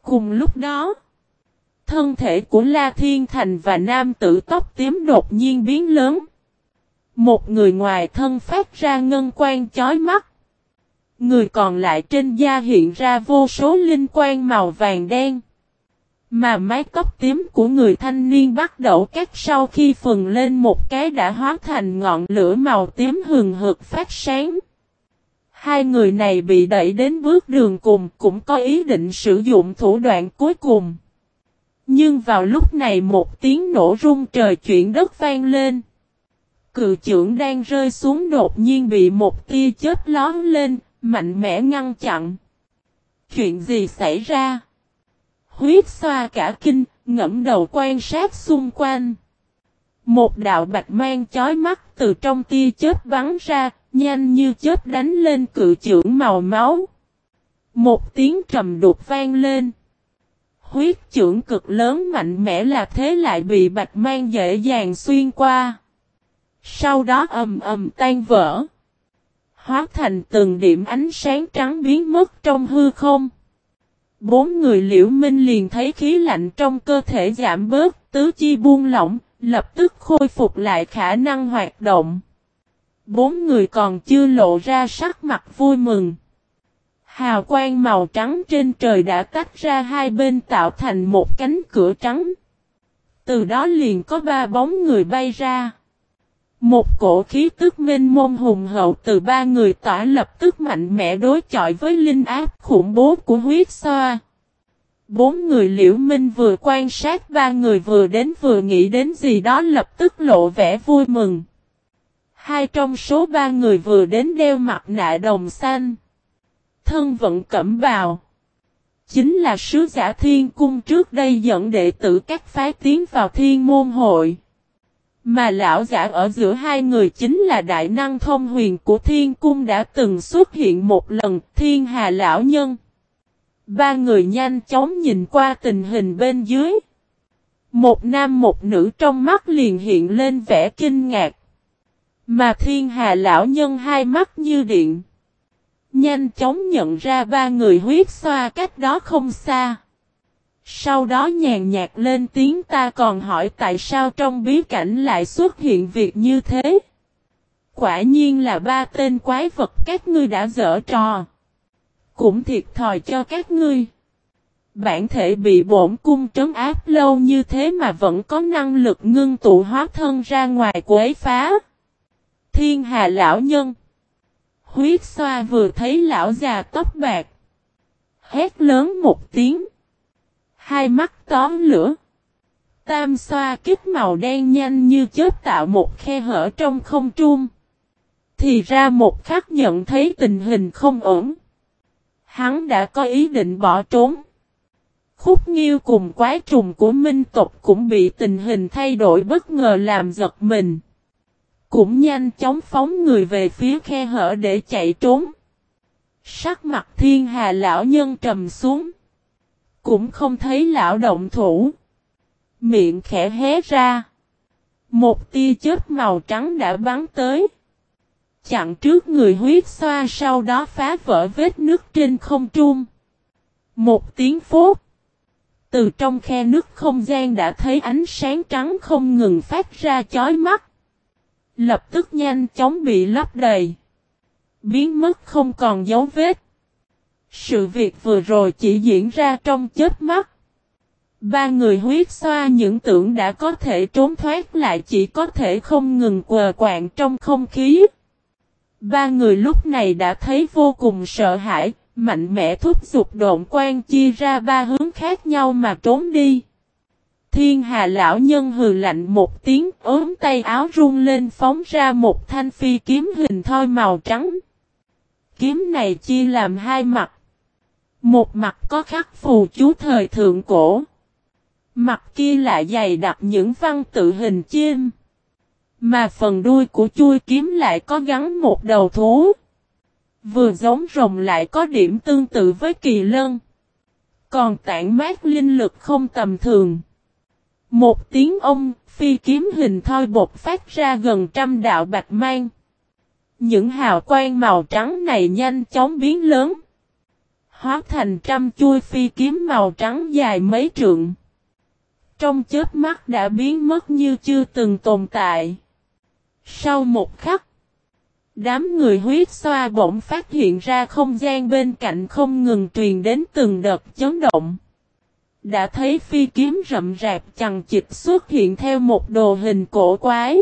Cùng lúc đó, thân thể của La Thiên Thành và nam tử tóc tím đột nhiên biến lớn. Một người ngoài thân phát ra ngân quang chói mắt. Người còn lại trên da hiện ra vô số linh quang màu vàng đen. Mà mái tóc tím của người thanh niên bắt đầu cắt sau khi phừng lên một cái đã hóa thành ngọn lửa màu tím hừng hực phát sáng. Hai người này bị đẩy đến bước đường cùng cũng có ý định sử dụng thủ đoạn cuối cùng. Nhưng vào lúc này một tiếng nổ rung trời chuyển đất vang lên. Cự chưởng đang rơi xuống đột nhiên bị một tia chớp lóe lên, mạnh mẽ ngăn chặn. Chuyện gì xảy ra? Huyết xoa cả kinh, ngẫm đầu quan sát xung quanh. Một đạo bạch mang chói mắt từ trong tia chớp bắn ra, nhanh như chớp đánh lên cự chưởng màu máu. Một tiếng trầm đục vang lên. Huyết chưởng cực lớn mạnh mẽ là thế lại bị bạch mang dễ dàng xuyên qua. Sau đó ầm ầm tan vỡ. Hóa thành từng điểm ánh sáng trắng biến mất trong hư không. Bốn người Liễu Minh liền thấy khí lạnh trong cơ thể giảm bớt, tứ chi buông lỏng, lập tức khôi phục lại khả năng hoạt động. Bốn người còn chưa lộ ra sắc mặt vui mừng. Hào quang màu trắng trên trời đã tách ra hai bên tạo thành một cánh cửa trắng. Từ đó liền có ba bóng người bay ra. Một cổ khí tức mênh mông hùng hậu từ ba người tỏa lập tức mạnh mẽ đối chọi với linh áp khủng bố của huyết xoa. Bốn người Liễu Minh vừa quan sát ba người vừa đến vừa nghĩ đến gì đó lập tức lộ vẻ vui mừng. Hai trong số ba người vừa đến đeo mặt nạ đồng xanh. Thân vận cẩm bào. Chính là sứ giả thiên cung trước đây dẫn đệ tử các phái tiến vào thiên môn hội. Mà lão giả ở giữa hai người chính là đại năng thông huyền của thiên cung đã từng xuất hiện một lần, Thiên Hà lão nhân. Ba người nhanh chóng nhìn qua tình hình bên dưới. Một nam một nữ trong mắt liền hiện lên vẻ kinh ngạc. Mà Thiên Hà lão nhân hai mắt như điện. Nhanh chóng nhận ra ba người huyết xoa cách đó không xa. Sau đó nhàn nhạt lên tiếng ta còn hỏi tại sao trong bí cảnh lại xuất hiện việc như thế. Quả nhiên là ba tên quái vật các ngươi đã giở trò. Cũng thiệt thòi cho các ngươi. Bản thể bị bổn cung trấn áp lâu như thế mà vẫn có năng lực ngưng tụ hóa thân ra ngoài quấy phá. Thiên Hà lão nhân. Huyết xoa vừa thấy lão già tóc bạc. Hét lớn một tiếng. Hai mắt tóm lửa. Tam xoa kích màu đen nhanh như chớp tạo một khe hở trong không trung. Thì ra một khắc nhận thấy tình hình không ổn. Hắn đã có ý định bỏ trốn. Khúc Nghiêu cùng quái trùng của Minh tộc cũng bị tình hình thay đổi bất ngờ làm giật mình. Cũng nhanh chóng phóng người về phía khe hở để chạy trốn. Sắc mặt Thiên Hà lão nhân trầm xuống. Cũng không thấy lão động thủ. Miệng khẽ hé ra. Một tia chớp màu trắng đã bắn tới. Chặn trước người huyết xoa sau đó phá vỡ vết nứt trên không trung. Một tiếng phốt. Từ trong khe nứt không gian đã thấy ánh sáng trắng không ngừng phát ra chói mắt. Lập tức nhanh chóng bị lấp đầy. Biến mất không còn dấu vết. Sự việc vừa rồi chỉ diễn ra trong chớp mắt. Ba người huyết xoa những tưởng đã có thể trốn thoát lại chỉ có thể không ngừng quờ quạng trong không khí. Ba người lúc này đã thấy vô cùng sợ hãi, mạnh mẽ thúc giục độn quang chia ra ba hướng khác nhau mà trốn đi. Thiên Hà lão nhân hừ lạnh một tiếng ốm tay áo rung lên phóng ra một thanh phi kiếm hình thoi màu trắng. Kiếm này chia làm hai mặt. Một mặt có khắc phù chú thời thượng cổ. Mặt kia lại dày đặc những văn tự hình chim. Mà phần đuôi của chuôi kiếm lại có gắn một đầu thú. Vừa giống rồng lại có điểm tương tự với kỳ lân. Còn tản mát linh lực không tầm thường. Một tiếng ông, phi kiếm hình thoi bột phát ra gần trăm đạo bạch mang. Những hào quang màu trắng này nhanh chóng biến lớn. hóa thành trăm chuôi phi kiếm màu trắng dài mấy trượng. Trong chớp mắt đã biến mất như chưa từng tồn tại. Sau một khắc, đám người huyết xoa bỗng phát hiện ra không gian bên cạnh không ngừng truyền đến từng đợt chấn động. Đã thấy phi kiếm rậm rạp chằng chịt xuất hiện theo một đồ hình cổ quái.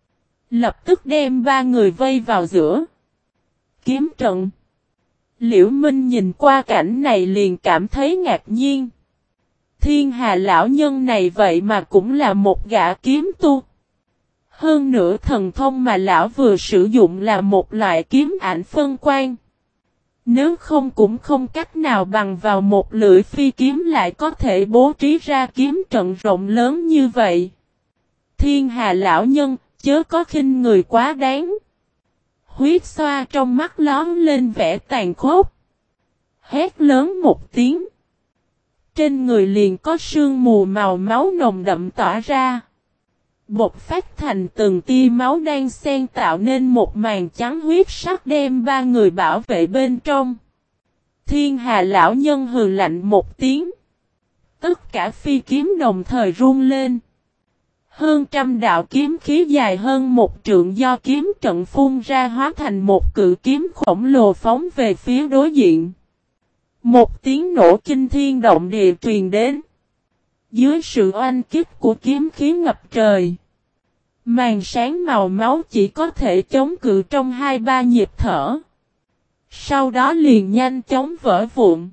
Lập tức đem ba người vây vào giữa kiếm trận. Liễu Minh nhìn qua cảnh này liền cảm thấy ngạc nhiên. Thiên Hà lão nhân này vậy mà cũng là một gã kiếm tu. Hơn nữa thần thông mà lão vừa sử dụng là một loại kiếm ảnh phân quang. Nếu không cũng không cách nào bằng vào một lưỡi phi kiếm lại có thể bố trí ra kiếm trận rộng lớn như vậy. Thiên Hà lão nhân, chớ có khinh người quá đáng. Huyết xoa trong mắt lóm lên vẻ tàn khốc. Hét lớn một tiếng. Trên người liền có sương mù màu máu nồng đậm tỏa ra. Bột phát thành từng tia máu đang xen tạo nên một màn trắng huyết sắc đem ba người bảo vệ bên trong. Thiên Hà lão nhân hừ lạnh một tiếng. Tất cả phi kiếm đồng thời run lên. Hơn trăm đạo kiếm khí dài hơn một trượng do kiếm trận phun ra hóa thành một cự kiếm khổng lồ phóng về phía đối diện. Một tiếng nổ kinh thiên động địa truyền đến. Dưới sự oanh kích của kiếm khí ngập trời. Màn sáng màu máu chỉ có thể chống cự trong 2-3 nhịp thở. Sau đó liền nhanh chóng vỡ vụn.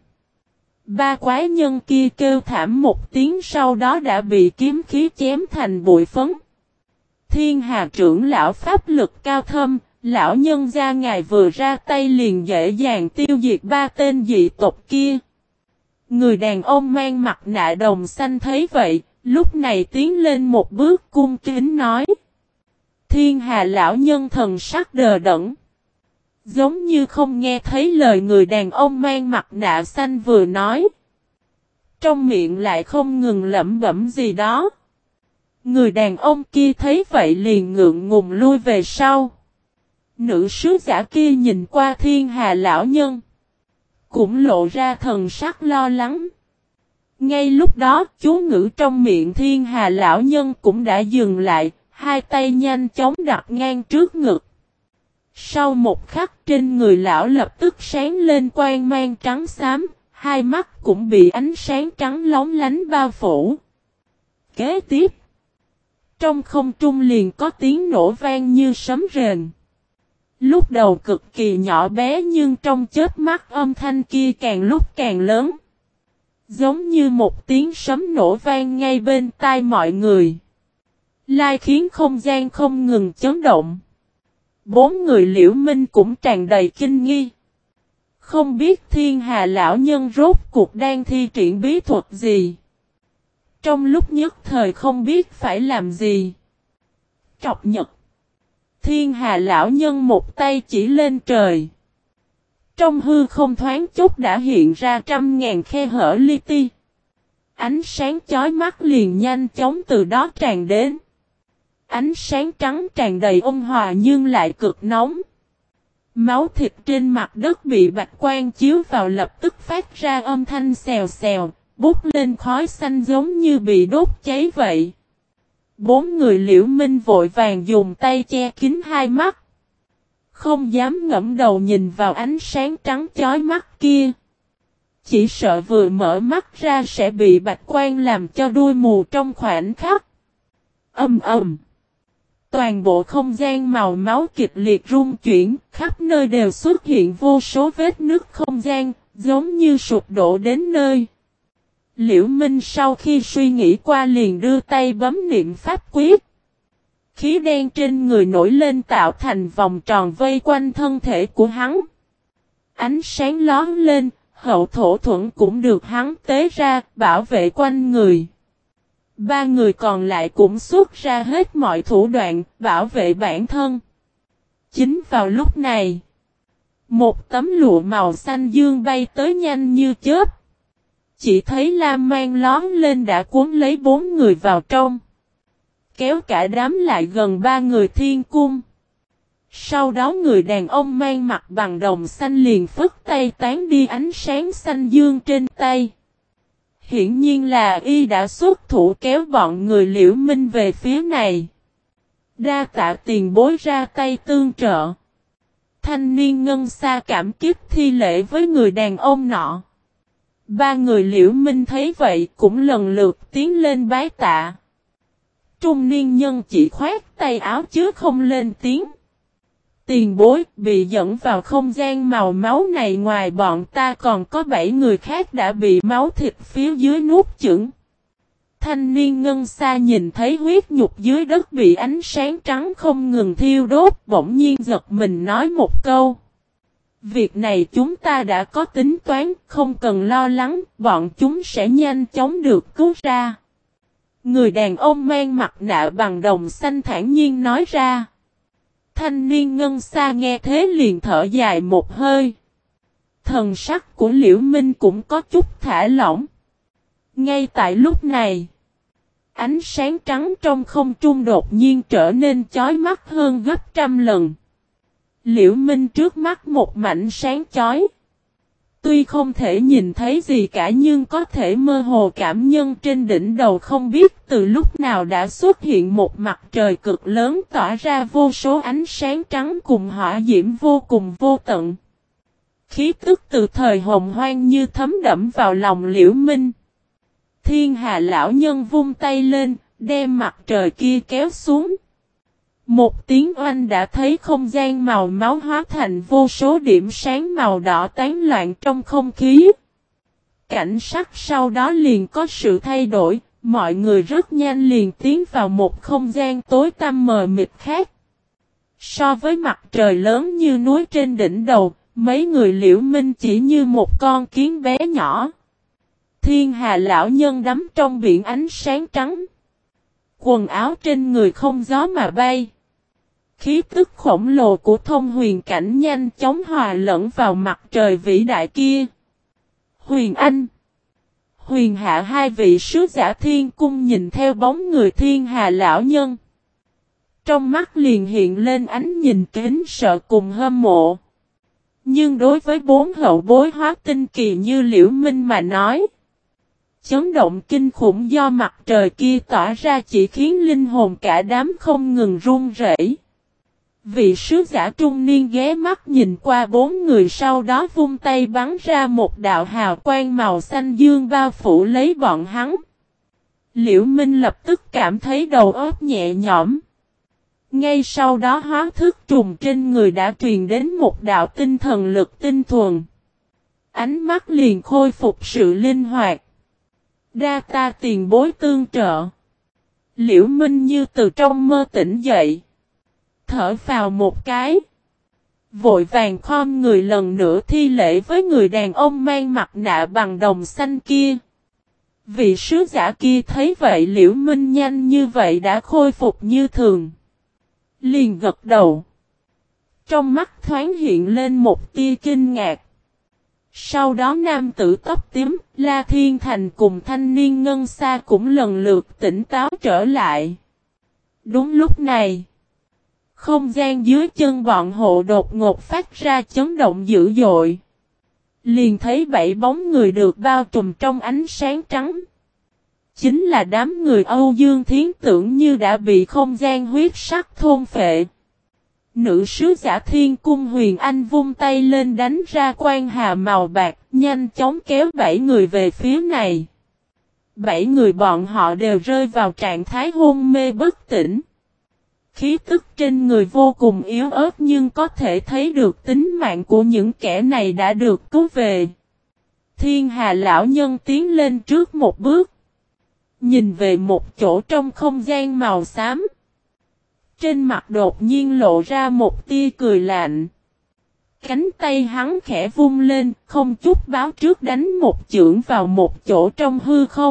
Ba quái nhân kia kêu thảm một tiếng sau đó đã bị kiếm khí chém thành bụi phấn. Thiên Hà trưởng lão pháp lực cao thâm, lão nhân gia ngài vừa ra tay liền dễ dàng tiêu diệt ba tên dị tộc kia. Người đàn ông mang mặt nạ đồng xanh thấy vậy, lúc này tiến lên một bước cung kính nói. Thiên Hà lão nhân thần sắc đờ đẫn. Giống như không nghe thấy lời người đàn ông mang mặt nạ xanh vừa nói. Trong miệng lại không ngừng lẩm bẩm gì đó. Người đàn ông kia thấy vậy liền ngượng ngùng lui về sau. Nữ sứ giả kia nhìn qua Thiên Hà lão nhân. Cũng lộ ra thần sắc lo lắng. Ngay lúc đó chú ngữ trong miệng Thiên Hà lão nhân cũng đã dừng lại. Hai tay nhanh chóng đặt ngang trước ngực. Sau một khắc trên người lão lập tức sáng lên quang mang trắng xám, hai mắt cũng bị ánh sáng trắng lóng lánh bao phủ. Kế tiếp, trong không trung liền có tiếng nổ vang như sấm rền. Lúc đầu cực kỳ nhỏ bé nhưng trong chớp mắt âm thanh kia càng lúc càng lớn. Giống như một tiếng sấm nổ vang ngay bên tai mọi người. Lai khiến không gian không ngừng chấn động. Bốn người Liễu Minh cũng tràn đầy kinh nghi. Không biết Thiên Hà lão nhân rốt cuộc đang thi triển bí thuật gì. Trong lúc nhất thời không biết phải làm gì. Trọc nhật. Thiên Hà lão nhân một tay chỉ lên trời. Trong hư không thoáng chốc đã hiện ra 100.000 khe hở li ti. Ánh sáng chói mắt liền nhanh chóng từ đó tràn đến. Ánh sáng trắng tràn đầy ôn hòa nhưng lại cực nóng. Máu thịt trên mặt đất bị bạch quang chiếu vào lập tức phát ra âm thanh xèo xèo, bút lên khói xanh giống như bị đốt cháy vậy. Bốn người Liễu Minh vội vàng dùng tay che kín hai mắt. Không dám ngẫm đầu nhìn vào ánh sáng trắng chói mắt kia. Chỉ sợ vừa mở mắt ra sẽ bị bạch quang làm cho đuôi mù trong khoảnh khắc. Ầm ầm. Toàn bộ không gian màu máu kịch liệt rung chuyển, khắp nơi đều xuất hiện vô số vết nứt không gian, giống như sụp đổ đến nơi. Liễu Minh sau khi suy nghĩ qua liền đưa tay bấm niệm pháp quyết. Khí đen trên người nổi lên tạo thành vòng tròn vây quanh thân thể của hắn. Ánh sáng lóe lên, hậu thổ thuẫn cũng được hắn tế ra, bảo vệ quanh người. Ba người còn lại cũng xuất ra hết mọi thủ đoạn, bảo vệ bản thân. Chính vào lúc này, một tấm lụa màu xanh dương bay tới nhanh như chớp. Chỉ thấy lam mang lón lên đã cuốn lấy bốn người vào trong. Kéo cả đám lại gần ba người thiên cung. Sau đó người đàn ông mang mặt bằng đồng xanh liền phất tay tán đi ánh sáng xanh dương trên tay. Hiển nhiên là y đã xuất thủ kéo bọn người Liễu Minh về phía này. Đa tạ tiền bối ra tay tương trợ. Thanh niên ngân xa cảm kích thi lễ với người đàn ông nọ. Ba người Liễu Minh thấy vậy cũng lần lượt tiến lên bái tạ. Trung niên nhân chỉ khoát tay áo chứ không lên tiếng. Tiền bối bị dẫn vào không gian màu máu này, ngoài bọn ta còn có 7 người khác đã bị máu thịt phía dưới nuốt chửng. Thanh niên ngân xa nhìn thấy huyết nhục dưới đất bị ánh sáng trắng không ngừng thiêu đốt, bỗng nhiên giật mình nói một câu. Việc này chúng ta đã có tính toán, không cần lo lắng, bọn chúng sẽ nhanh chóng được cứu ra. Người đàn ông mang mặt nạ bằng đồng xanh thản nhiên nói ra. Thanh niên ngân xa nghe thế liền thở dài một hơi. Thần sắc của Liễu Minh cũng có chút thả lỏng. Ngay tại lúc này, ánh sáng trắng trong không trung đột nhiên trở nên chói mắt hơn gấp trăm lần. Liễu Minh trước mắt một mảnh sáng chói. Tuy không thể nhìn thấy gì cả nhưng có thể mơ hồ cảm nhận trên đỉnh đầu không biết từ lúc nào đã xuất hiện một mặt trời cực lớn tỏa ra vô số ánh sáng trắng cùng hỏa diễm vô cùng vô tận. Khí tức từ thời hồng hoang như thấm đẫm vào lòng Liễu Minh. Thiên Hà lão nhân vung tay lên, đem mặt trời kia kéo xuống. Một tiếng oanh đã thấy không gian màu máu hóa thành vô số điểm sáng màu đỏ tán loạn trong không khí. Cảnh sắc sau đó liền có sự thay đổi, mọi người rất nhanh liền tiến vào một không gian tối tăm mờ mịt khác. So với mặt trời lớn như núi trên đỉnh đầu, mấy người Liễu Minh chỉ như một con kiến bé nhỏ. Thiên Hà lão nhân đắm trong biển ánh sáng trắng. Quần áo trên người không gió mà bay. Khí tức khổng lồ của thông huyền cảnh nhanh chóng hòa lẫn vào mặt trời vĩ đại kia. Huyền Anh, Huyền Hạ, hai vị sứ giả thiên cung nhìn theo bóng người Thiên Hà lão nhân. Trong mắt liền hiện lên ánh nhìn kính sợ cùng hâm mộ. Nhưng đối với bốn hậu bối hóa tinh kỳ như Liễu Minh mà nói, chấn động kinh khủng do mặt trời kia tỏa ra chỉ khiến linh hồn cả đám không ngừng run rẩy. Vị sứ giả trung niên ghé mắt nhìn qua bốn người, sau đó vung tay bắn ra một đạo hào quang màu xanh dương bao phủ lấy bọn hắn. Liễu Minh lập tức cảm thấy đầu óc nhẹ nhõm. Ngay sau đó hóa thức trùng trên người đã truyền đến một đạo tinh thần lực tinh thuần. Ánh mắt liền khôi phục sự linh hoạt. Đa ta tiền bối tương trợ. Liễu Minh như từ trong mơ tỉnh dậy. Thở vào một cái. Vội vàng khom người lần nữa thi lễ với người đàn ông mang mặt nạ bằng đồng xanh kia. Vị sứ giả kia thấy vậy Liễu Minh nhanh như vậy đã khôi phục như thường. Liền gật đầu. Trong mắt thoáng hiện lên một tia kinh ngạc. Sau đó nam tử tóc tím, La Thiên Thành cùng thanh niên ngân xa cũng lần lượt tỉnh táo trở lại. Đúng lúc này, không gian dưới chân bọn hộ đột ngột phát ra chấn động dữ dội. Liền thấy 7 bóng người được bao trùm trong ánh sáng trắng. Chính là đám người Âu Dương Thiến, tưởng như đã bị không gian huyết sắc thôn phệ. Nữ sứ giả thiên cung Huyền Anh vung tay lên đánh ra quang hà màu bạc, nhanh chóng kéo 7 người về phía này. 7 người bọn họ đều rơi vào trạng thái hôn mê bất tỉnh. Khí tức trên người vô cùng yếu ớt nhưng có thể thấy được tính mạng của những kẻ này đã được cứu về. Thiên Hà lão nhân tiến lên trước một bước. Nhìn về một chỗ trong không gian màu xám. Trên mặt đột nhiên lộ ra một tia cười lạnh. Cánh tay hắn khẽ vung lên, không chút báo trước đánh một chưởng vào một chỗ trong hư không.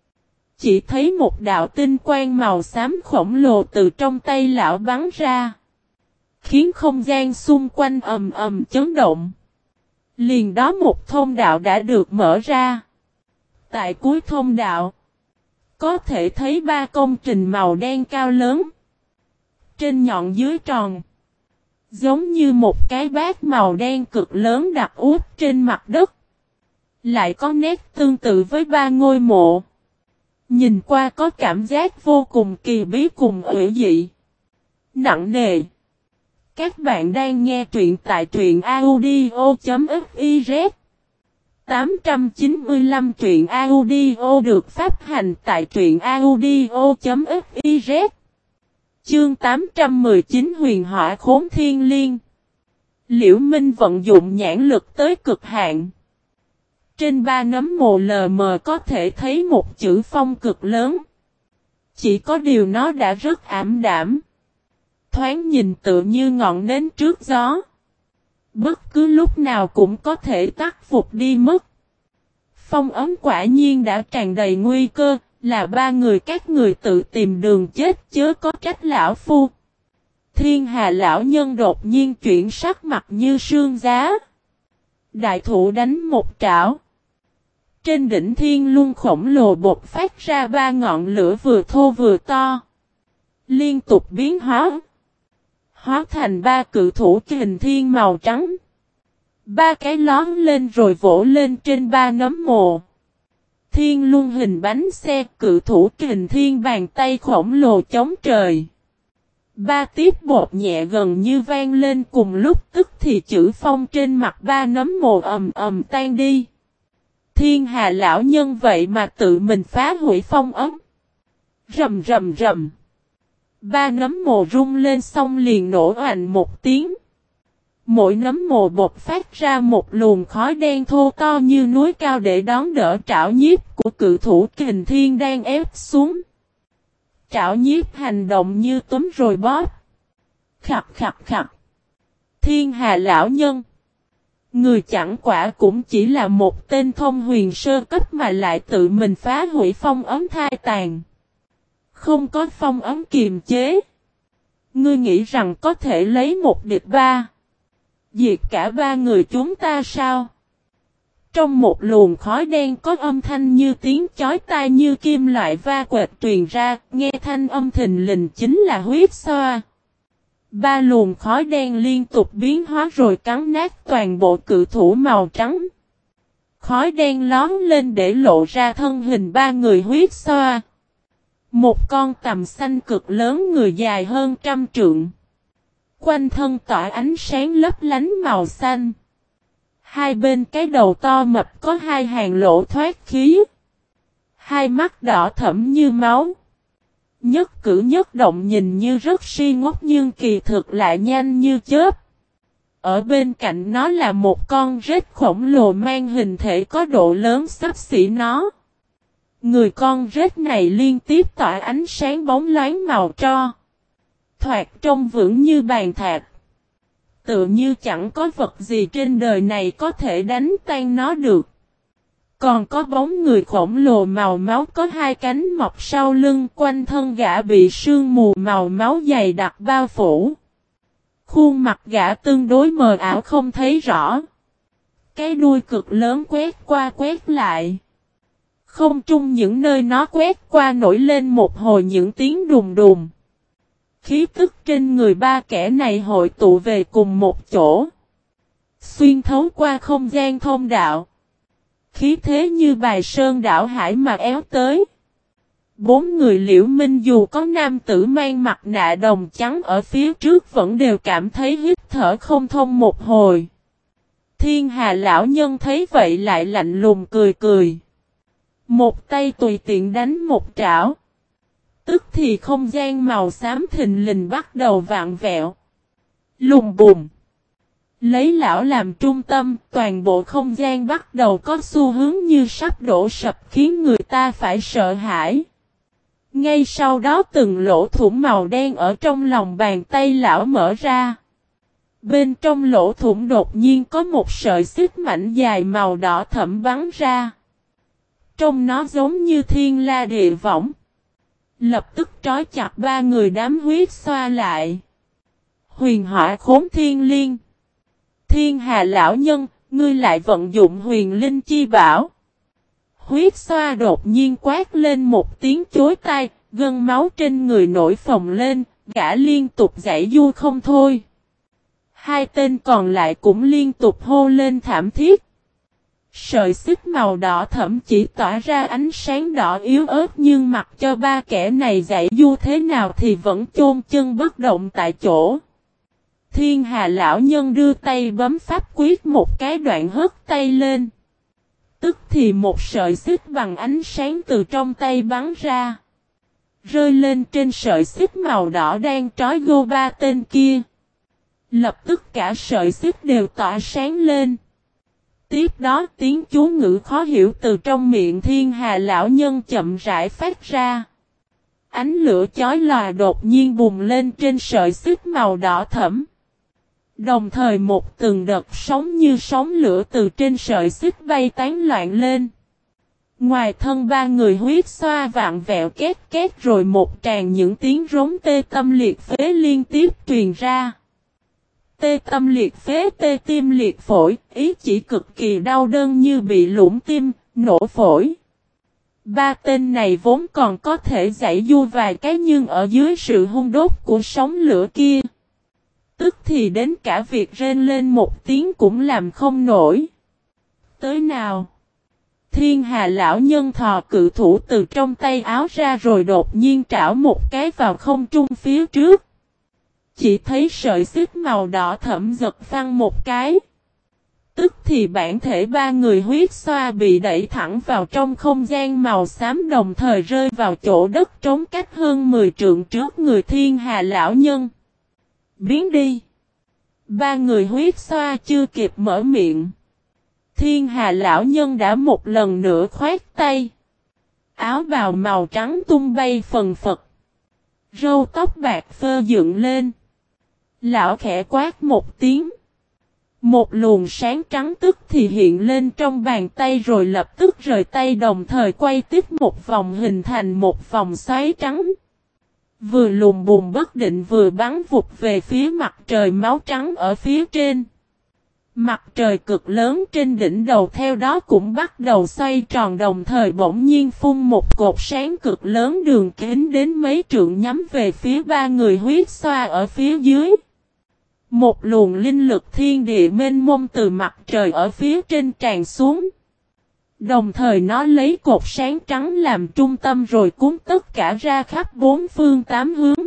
Chỉ thấy một đạo tinh quang màu xám khổng lồ từ trong tay lão bắn ra. Khiến không gian xung quanh ầm ầm chấn động. Liền đó một thông đạo đã được mở ra. Tại cuối thông đạo, có thể thấy 3 công trình màu đen cao lớn. Trên nhọn dưới tròn, Giống như một cái bát màu đen cực lớn đặt úp trên mặt đất. Lại có nét tương tự với ba ngôi mộ. Nhìn qua có cảm giác vô cùng kỳ bí cùng ủy dị. Nặng nề. Các bạn đang nghe truyện tại truyện audio.fiz 895 truyện audio được phát hành tại truyện audio.fiz Chương 819 Huyền Hỏa Khốn Thiên Liên. Liễu Minh vận dụng nhãn lực tới cực hạn. Trên ba nấm mồ lờ mờ có thể thấy một chữ phong cực lớn. Chỉ có điều nó đã rất ảm đạm. Thoáng nhìn tựa như ngọn nến trước gió. Bất cứ lúc nào cũng có thể tắt phục đi mất. Phong ấn quả nhiên đã tràn đầy nguy cơ, là ba người các người tự tìm đường chết chớ có trách lão phu. Thiên Hà lão nhân đột nhiên chuyển sắc mặt như sương giá. Đại thụ đánh một trảo. Trên đỉnh thiên luân khổng lồ bột phát ra ba ngọn lửa vừa thô vừa to. Liên tục biến hóa. Hóa thành ba cự thủ kình thiên màu trắng. Ba cái lón lên rồi vỗ lên trên ba nấm mồ. Thiên luân hình bánh xe cự thủ kình thiên bàn tay khổng lồ chống trời. Ba tiếp bột nhẹ gần như vang lên cùng lúc tức thì chữ phong trên mặt ba nấm mồ ầm ầm tan đi. Thiên Hà lão nhân vậy mà tự mình phá hủy phong ấm. Rầm rầm rầm. Ba nấm mồ rung lên xong liền nổ oành một tiếng. Mỗi nấm mồ bột phát ra một luồng khói đen thô to như núi cao để đón đỡ trảo nhiếp của cự thủ kình thiên đang ép xuống. Trảo nhiếp hành động như túm rồi bóp. Khặt khặt khặt. Thiên Hà lão nhân. Người chẳng quả cũng chỉ là một tên thông huyền sơ cấp mà lại tự mình phá hủy phong ấm thai tàn. Không có phong ấm kiềm chế. Ngươi nghĩ rằng có thể lấy một địch ba. Diệt cả ba người chúng ta sao? Trong một luồng khói đen có âm thanh như tiếng chói tai như kim loại va quệt truyền ra, nghe thanh âm thình lình chính là huyết xoa. Ba luồng khói đen liên tục biến hóa rồi cắn nát toàn bộ cự thủ màu trắng. Khói đen lón lên để lộ ra thân hình ba người huyết xoa. Một con tằm xanh cực lớn người dài hơn 100 trượng. Quanh thân tỏa ánh sáng lấp lánh màu xanh. Hai bên cái đầu to mập có hai hàng lỗ thoát khí. Hai mắt đỏ thẫm như máu. Nhất cử nhất động nhìn như rất si ngốc nhưng kỳ thực lại nhanh như chớp. Ở bên cạnh nó là một con rết khổng lồ mang hình thể có độ lớn xấp xỉ nó. Người con rết này liên tiếp tỏa ánh sáng bóng loáng màu tro. Thoạt trông vững như bàn thạch. Tựa như chẳng có vật gì trên đời này có thể đánh tan nó được. Còn có bóng người khổng lồ màu máu có hai cánh mọc sau lưng quanh thân gã bị sương mù màu máu dày đặc bao phủ. Khuôn mặt gã tương đối mờ ảo không thấy rõ. Cái đuôi cực lớn quét qua quét lại. Không trung những nơi nó quét qua nổi lên một hồi những tiếng đùng đùng. Khí tức trên người ba kẻ này hội tụ về cùng một chỗ. Xuyên thấu qua không gian thông đạo. Khí thế như bài sơn đảo hải mà éo tới. Bốn người Liễu Minh dù có nam tử mang mặt nạ đồng trắng ở phía trước vẫn đều cảm thấy hít thở không thông một hồi. Thiên Hà lão nhân thấy vậy lại lạnh lùng cười cười. Một tay tùy tiện đánh một trảo. Tức thì không gian màu xám thình lình bắt đầu vạn vẹo. Lùng bùng. Lấy lão làm trung tâm, toàn bộ không gian bắt đầu có xu hướng như sắp đổ sập khiến người ta phải sợ hãi. Ngay sau đó từng lỗ thủng màu đen ở trong lòng bàn tay lão mở ra. Bên trong lỗ thủng đột nhiên có một sợi xích mảnh dài màu đỏ thẫm bắn ra. Trong nó giống như thiên la địa võng. Lập tức trói chặt ba người đám huyết xoa lại. Huyền hỏa khốn thiên liên. Thiên Hà lão nhân, ngươi lại vận dụng huyền linh chi bảo. Huyết xoa đột nhiên quát lên một tiếng chối tai, gân máu trên người nổi phồng lên, gã liên tục giãy giụa không thôi. Hai tên còn lại cũng liên tục hô lên thảm thiết. Sợi xích màu đỏ thẫm chỉ tỏa ra ánh sáng đỏ yếu ớt nhưng mặc cho ba kẻ này giãy giụa thế nào thì vẫn chôn chân bất động tại chỗ. Thiên Hà lão nhân đưa tay bấm pháp quyết một cái đoạn hất tay lên. Tức thì một sợi xích bằng ánh sáng từ trong tay bắn ra. Rơi lên trên sợi xích màu đỏ đang trói gô ba tên kia. Lập tức cả sợi xích đều tỏa sáng lên. Tiếp đó tiếng chú ngữ khó hiểu từ trong miệng Thiên Hà lão nhân chậm rãi phát ra. Ánh lửa chói lòa đột nhiên bùng lên trên sợi xích màu đỏ thẫm. Đồng thời một từng đợt sóng như sóng lửa từ trên sợi xích bay tán loạn lên. Ngoài thân ba người huyết xoa vạn vẹo két két rồi một tràng những tiếng rống tê tâm liệt phế liên tiếp truyền ra. Tê tâm liệt phế, tê tim liệt phổi, ý chỉ cực kỳ đau đớn như bị lũng tim, nổ phổi. Ba tên này vốn còn có thể giãy giụa vài cái nhưng ở dưới sự hung đốt của sóng lửa kia. Tức thì đến cả việc rên lên một tiếng cũng làm không nổi. Tới nào? Thiên Hà lão nhân thò cự thủ từ trong tay áo ra rồi đột nhiên trảo một cái vào không trung phía trước. Chỉ thấy sợi xích màu đỏ thẫm giật phăng một cái. Tức thì bản thể ba người huyết xoa bị đẩy thẳng vào trong không gian màu xám đồng thời rơi vào chỗ đất trống cách hơn 10 trượng trước người Thiên Hà lão nhân. Biến đi! Ba người huyết xoa chưa kịp mở miệng. Thiên Hà lão nhân đã một lần nữa khoát tay. Áo bào màu trắng tung bay phần phật. Râu tóc bạc phơ dựng lên. Lão khẽ quát một tiếng. Một luồng sáng trắng tức thì hiện lên trong bàn tay rồi lập tức rời tay đồng thời quay tiếp một vòng hình thành một vòng xoáy trắng. Vừa lùm bùm bất định vừa bắn vụt về phía mặt trời máu trắng ở phía trên. Mặt trời cực lớn trên đỉnh đầu theo đó cũng bắt đầu xoay tròn đồng thời bỗng nhiên phun một cột sáng cực lớn đường kính đến mấy trượng nhắm về phía ba người huyết xoa ở phía dưới. Một luồng linh lực thiên địa mênh mông từ mặt trời ở phía trên tràn xuống. Đồng thời nó lấy cột sáng trắng làm trung tâm rồi cuốn tất cả ra khắp bốn phương tám hướng.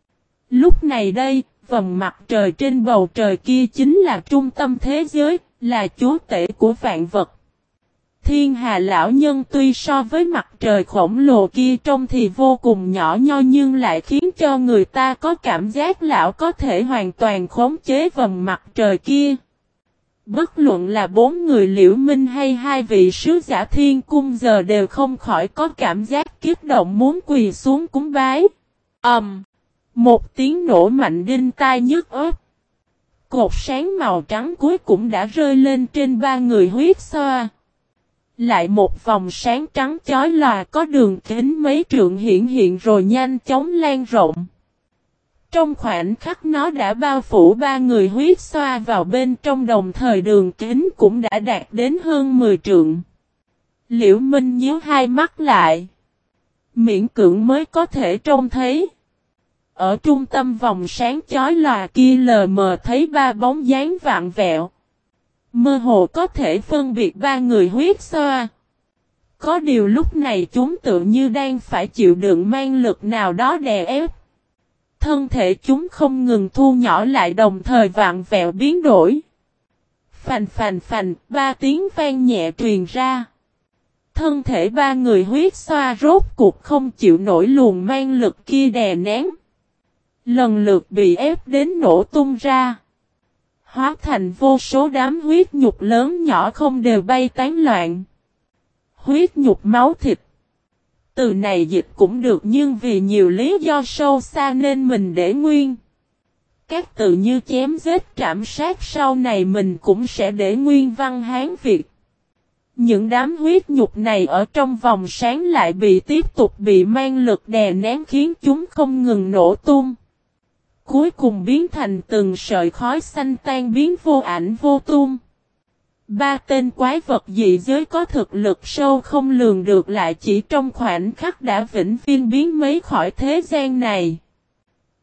Lúc này đây, vầng mặt trời trên bầu trời kia chính là trung tâm thế giới, là chúa tể của vạn vật. Thiên Hà lão nhân tuy so với mặt trời khổng lồ kia trông thì vô cùng nhỏ nho nhưng lại khiến cho người ta có cảm giác lão có thể hoàn toàn khống chế vầng mặt trời kia. Bất luận là bốn người Liễu Minh hay hai vị sứ giả thiên cung giờ đều không khỏi có cảm giác kích động muốn quỳ xuống cúng bái. Một tiếng nổ mạnh đinh tai nhức óc. Cột sáng màu trắng cuối cùng đã rơi lên trên ba người huyết xoa. Lại một vòng sáng trắng chói lòa có đường kính mấy trượng hiện rồi nhanh chóng lan rộng. Trong khoảnh khắc nó đã bao phủ ba người huyết xoa vào bên trong đồng thời đường kính cũng đã đạt đến hơn 10 trượng. Liễu Minh nhíu hai mắt lại. Miễn cưỡng mới có thể trông thấy. Ở trung tâm vòng sáng chói lòa kia lờ mờ thấy ba bóng dáng vạn vẹo. Mơ hồ có thể phân biệt ba người huyết xoa. Có điều lúc này chúng tự như đang phải chịu đựng mang lực nào đó đè ép. Thân thể chúng không ngừng thu nhỏ lại đồng thời vạn vẹo biến đổi. Phành phành phành, ba tiếng vang nhẹ truyền ra. Thân thể ba người huyết xoa rốt cuộc không chịu nổi luồng mang lực kia đè nén. Lần lượt bị ép đến nổ tung ra. Hóa thành vô số đám huyết nhục lớn nhỏ không đều bay tán loạn. Huyết nhục máu thịt. Từ này dịch cũng được nhưng vì nhiều lý do sâu xa nên mình để nguyên. Các từ như chém giết trảm sát sau này mình cũng sẽ để nguyên văn Hán Việt. Những đám huyết nhục này ở trong vòng sáng lại bị tiếp tục bị mang lực đè nén khiến chúng không ngừng nổ tung. Cuối cùng biến thành từng sợi khói xanh tan biến vô ảnh vô tung. Ba tên quái vật dị giới có thực lực sâu không lường được lại chỉ trong khoảnh khắc đã vĩnh viễn biến mấy khỏi thế gian này.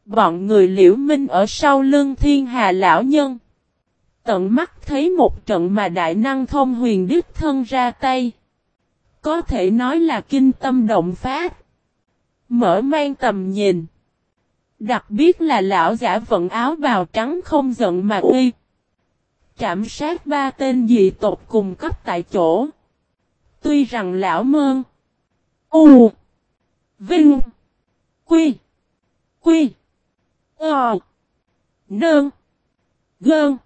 Bọn người Liễu Minh ở sau lưng Thiên Hà lão nhân. Tận mắt thấy một trận mà đại năng thông huyền đích thân ra tay. Có thể nói là kinh tâm động phát. Mở mang tầm nhìn. Đặc biệt là lão giả vận áo bào trắng không giận mà uy. Trảm sát 3 tên dị tộc cùng cấp tại chỗ. Tuy rằng lão Mơn, U, Vinh, Quy, Quy, Nơn, Gơn.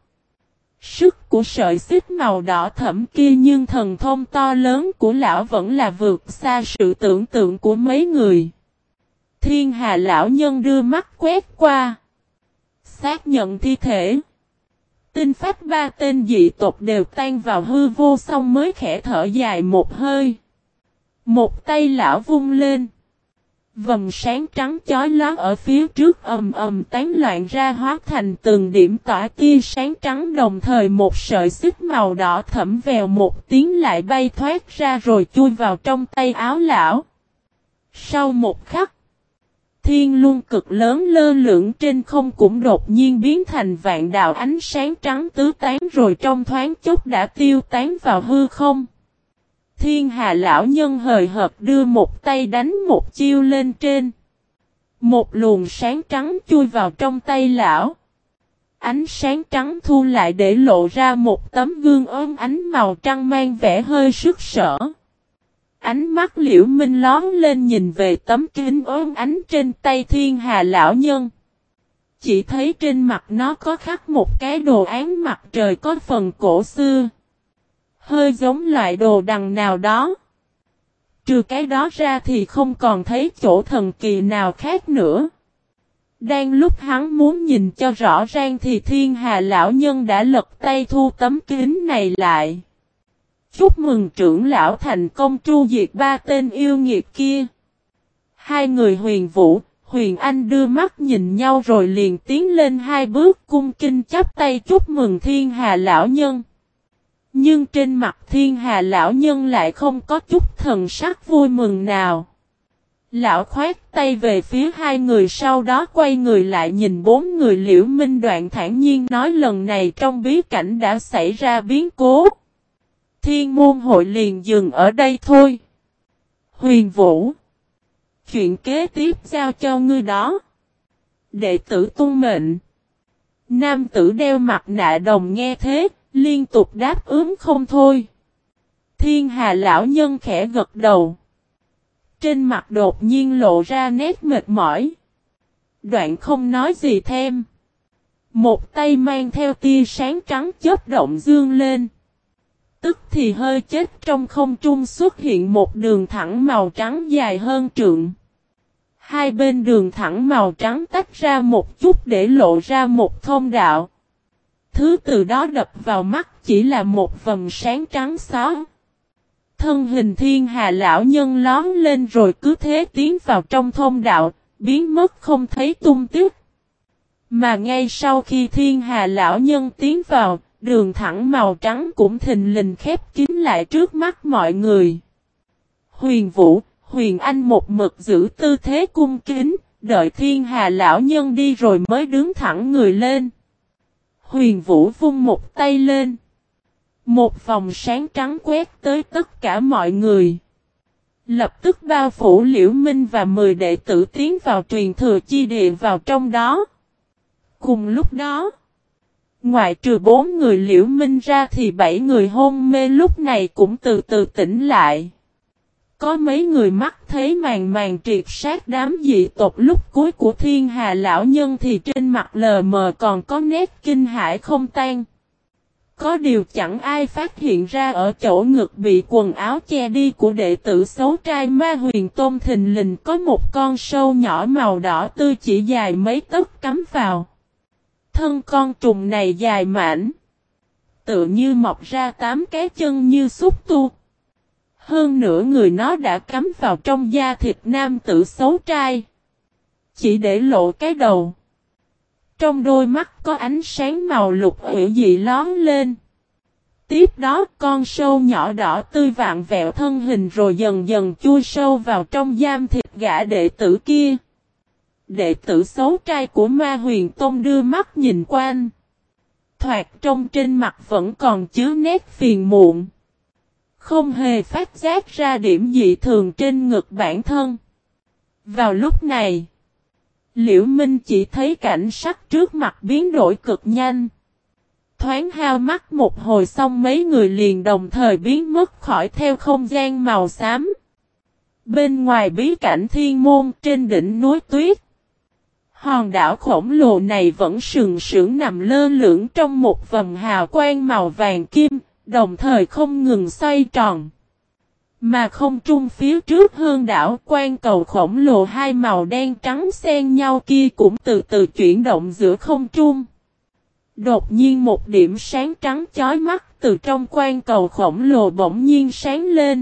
Sức của sợi xích màu đỏ thẫm kia nhưng thần thông to lớn của lão vẫn là vượt xa sự tưởng tượng của mấy người. Thiên Hà lão nhân đưa mắt quét qua. Xác nhận thi thể. Tinh phách 3 tên dị tộc đều tan vào hư vô xong mới khẽ thở dài một hơi. Một tay lão vung lên. Vầng sáng trắng chói lóa ở phía trước ầm ầm tán loạn ra hóa thành từng điểm tỏa tia sáng trắng, đồng thời một sợi xích màu đỏ thẫm vèo một tiếng lại bay thoát ra rồi chui vào trong tay áo lão. Sau một khắc, thiên luân cực lớn lơ lửng trên không cũng đột nhiên biến thành vạn đạo ánh sáng trắng tứ tán rồi trong thoáng chốc đã tiêu tán vào hư không. Thiên Hà lão nhân hời hợt đưa một tay đánh một chiêu lên trên. Một luồng sáng trắng chui vào trong tay lão. Ánh sáng trắng thu lại để lộ ra một tấm gương ốm ánh màu trắng mang vẻ hơi sức sở. Ánh mắt Liễu Minh lón lên nhìn về tấm kính ốm ánh trên tay Thiên Hà lão nhân. Chỉ thấy trên mặt nó có khắc một cái đồ án mặt trời có phần cổ xưa. Hơi giống loại đồ đằng nào đó. Trừ cái đó ra thì không còn thấy chỗ thần kỳ nào khác nữa. Đang lúc hắn muốn nhìn cho rõ ràng thì Thiên Hà lão nhân đã lật tay thu tấm kính này lại. Chúc mừng trưởng lão thành công tru diệt 3 tên yêu nghiệt kia. Hai người Huyền Vũ, Huyền Anh đưa mắt nhìn nhau rồi liền tiến lên 2 bước cung kính chắp tay chúc mừng Thiên Hà lão nhân. Nhưng trên mặt Thiên Hà lão nhân lại không có chút thần sắc vui mừng nào. Lão khoát tay về phía 2 người, sau đó quay người lại nhìn 4 người Liễu Minh Đoạn thản nhiên nói lần này trong bí cảnh đã xảy ra biến cố. Thiên môn hội liền dừng ở đây thôi. Huyền Vũ, chuyện kế tiếp giao cho ngươi đó. Đệ tử tuân mệnh. Nam tử đeo mặt nạ đồng nghe thế, liên tục đáp ứng không thôi. Thiên Hà lão nhân khẽ gật đầu. Trên mặt đột nhiên lộ ra nét mệt mỏi. Đoạn không nói gì thêm. Một tay mang theo tia sáng trắng chớp động dương lên. Tức thì hơi chết trong không trung xuất hiện một đường thẳng màu trắng dài hơn trượng. Hai bên đường thẳng màu trắng tách ra một chút để lộ ra một thông đạo. Thứ từ đó đập vào mắt chỉ là một vầng sáng trắng xóa. Thân hình Thiên Hà lão nhân lóm lên rồi cứ thế tiến vào trong thông đạo, biến mất không thấy tung tích. Mà ngay sau khi Thiên Hà lão nhân tiến vào, đường thẳng màu trắng cũng thình lình khép kín lại trước mắt mọi người. Huyền Vũ, Huyền Anh một mực giữ tư thế cung kính, đợi Thiên Hà lão nhân đi rồi mới đứng thẳng người lên. Huyền Vũ vung một tay lên. Một vòng sáng trắng quét tới tất cả mọi người. Lập tức bao phủ Liễu Minh và 10 đệ tử tiến vào truyền thừa chi địa vào trong đó. Cùng lúc đó, ngoại trừ 4 người Liễu Minh ra thì 7 người hôn mê lúc này cũng từ từ tỉnh lại. Có mấy người mắt thấy màn màn triệt sát đám dị tộc lúc cuối của Thiên Hà lão nhân thì trên mặt lờ mờ còn có nét kinh hãi không tan. Có điều chẳng ai phát hiện ra ở chỗ ngực bị quần áo che đi của đệ tử xấu trai Ma Huyền Tôn thình lình có một con sâu nhỏ màu đỏ tươi chỉ dài mấy tấc cắm vào. Thân con trùng này dài mảnh, tựa như mọc ra 8 cái chân như xúc tu. Hơn nữa người nó đã cắm vào trong da thịt nam tử xấu trai, chỉ để lộ cái đầu. Trong đôi mắt có ánh sáng màu lục hữu dị lón lên. Tiếp đó con sâu nhỏ đỏ tươi vạn vẹo thân hình rồi dần dần chui sâu vào trong giam thịt gã đệ tử kia. Đệ tử xấu trai của Ma Huyền Tông đưa mắt nhìn quanh. Thoạt trông trên mặt vẫn còn chứa nét phiền muộn. Không hề phát giác ra điểm dị thường trên ngực bản thân. Vào lúc này, Liễu Minh chỉ thấy cảnh sắc trước mặt biến đổi cực nhanh. Thoáng hao mắt một hồi xong mấy người liền đồng thời biến mất khỏi theo không gian màu xám. Bên ngoài bí cảnh thiên môn trên đỉnh núi tuyết. Hòn đảo khổng lồ này vẫn sừng sững nằm lơ lửng trong một vầng hào quang màu vàng kim, đồng thời không ngừng xoay tròn. Mà không trung phía trước hơn đảo quang cầu khổng lồ hai màu đen trắng xen nhau kia cũng từ từ chuyển động giữa không trung. Đột nhiên một điểm sáng trắng chói mắt từ trong quang cầu khổng lồ bỗng nhiên sáng lên.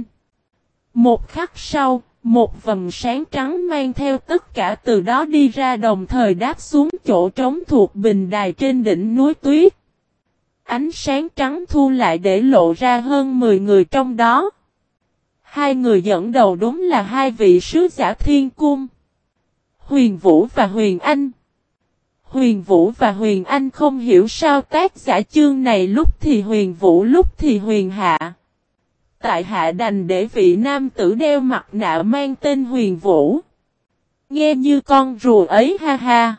Một khắc sau, một vầng sáng trắng mang theo tất cả từ đó đi ra đồng thời đáp xuống chỗ trống thuộc bình đài trên đỉnh núi tuyết. Ánh sáng trắng thu lại để lộ ra hơn 10 người trong đó. Hai người dẫn đầu đúng là hai vị sứ giả thiên cung. Huyền Vũ và Huyền Anh. Huyền Vũ và Huyền Anh không hiểu sao tác giả chương này lúc thì Huyền Vũ lúc thì Huyền Hạ. Tại hạ đành để vị nam tử đeo mặt nạ mang tên Huyền Vũ. Nghe như con rùa ấy ha ha.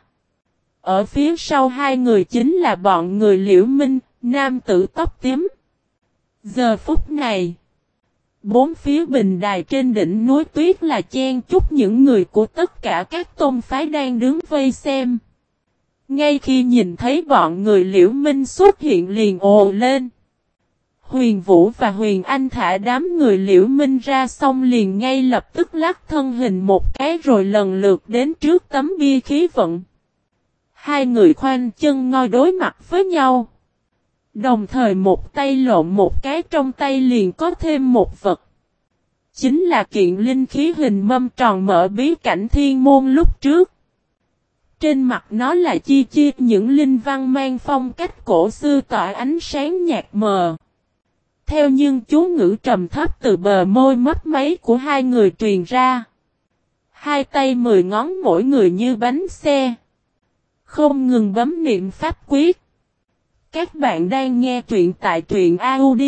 Ở phía sau hai người chính là bọn người Liễu Minh, nam tử tóc tím. Giờ phút này, bốn phía bình đài trên đỉnh núi tuyết là chen chúc những người của tất cả các tôn phái đang đứng vây xem. Ngay khi nhìn thấy bọn người Liễu Minh xuất hiện liền ồ lên. Huyền Vũ và Huyền Anh thả đám người Liễu Minh ra xong liền ngay lập tức lắc thân hình một cái rồi lần lượt đến trước tấm bia khí vận. Hai người khoanh chân ngồi đối mặt với nhau. Đồng thời một tay lộn một cái trong tay liền có thêm một vật. Chính là kiện linh khí hình mâm tròn mở bí cảnh thiên môn lúc trước. Trên mặt nó là chi chi những linh văn mang phong cách cổ xưa tỏa ánh sáng nhạt mờ. Theo những chú ngữ trầm thấp từ bờ môi mấp máy của hai người truyền ra. Hai tay 10 ngón mỗi người như bánh xe. Không ngừng bấm niệm pháp quyết. Các bạn đang nghe truyện tại truyện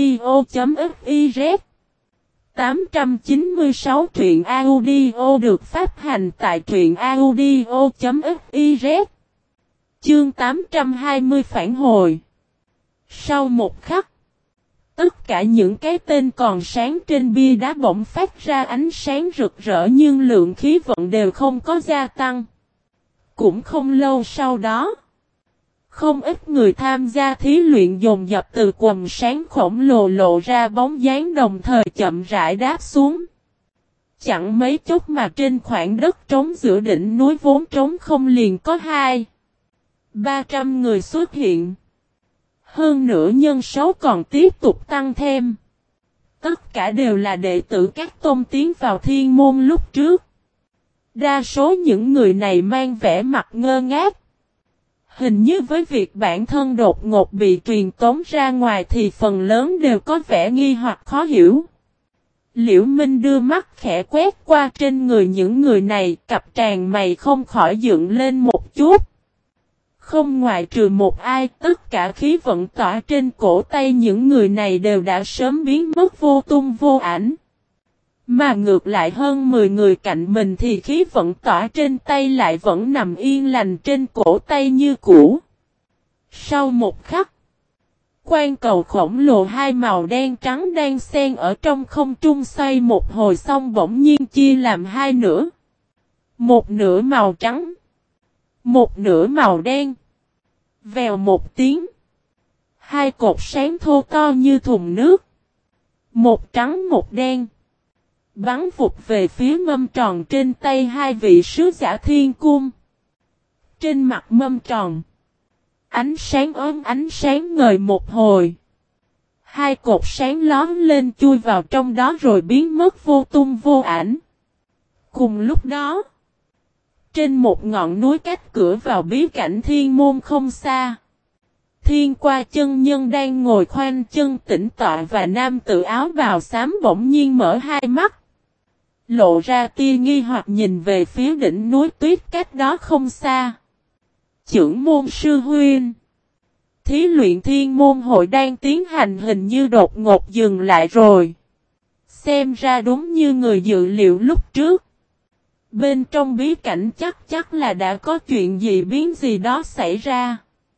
audio.fiz 896 truyện audio được phát hành tại truyện audio.fiz Chương 820 phản hồi. Sau một khắc, tất cả những cái tên còn sáng trên bia đá bỗng phát ra ánh sáng rực rỡ nhưng lượng khí vận đều không có gia tăng. Cũng không lâu sau đó, không ít người tham gia thí luyện dồn dập từ quầng sáng khổng lồ lộ ra bóng dáng đồng thời chậm rãi đáp xuống. Chẳng mấy chốc mà trên khoảng đất trống giữa đỉnh núi vốn trống không liền có 200-300 người xuất hiện. Hơn nữa nhân số còn tiếp tục tăng thêm. Tất cả đều là đệ tử các tôn tiến vào thiên môn lúc trước. Đa số những người này mang vẻ mặt ngơ ngác. Hình như với việc bản thân đột ngột bị truyền tống ra ngoài thì phần lớn đều có vẻ nghi hoặc khó hiểu. Liễu Minh đưa mắt khẽ quét qua trên người những người này, cặp tràn mày không khỏi dựng lên một chút. Không ngoại trừ một ai, tất cả khí vận tỏa trên cổ tay những người này đều đã sớm biến mất vô tung vô ảnh. Mà ngược lại hơn 10 người cạnh mình thì khí vận tỏa trên tay lại vẫn nằm yên lành trên cổ tay như cũ. Sau một khắc, quang cầu khổng lồ hai màu đen trắng đang xen ở trong không trung xoay một hồi xong bỗng nhiên chia làm hai nửa. Một nửa màu trắng, một nửa màu đen. Vèo một tiếng, hai cột sáng thô to như thùng nước, một trắng một đen, bắn vụt về phía mâm tròn trên tay hai vị sứ giả thiên cung. Trên mặt mâm tròn, ánh sáng ốm ánh sáng ngời một hồi. Hai cột sáng lóm lên chui vào trong đó rồi biến mất vô tung vô ảnh. Cùng lúc đó, trên một ngọn núi cách cửa vào bí cảnh thiên môn không xa, Thiên Qua chân nhân đang ngồi khoanh chân tĩnh tọa và nam tử áo bào xám bỗng nhiên mở hai mắt. lộ ra tia nghi hoặc nhìn về phía đỉnh núi tuyết cách đó không xa. Chưởng môn sư huynh. Thí luyện thiên môn hội đang tiến hành hình như đột ngột dừng lại rồi. Xem ra đúng như người dự liệu lúc trước. Bên trong bí cảnh chắc là đã có chuyện gì biến gì đó xảy ra.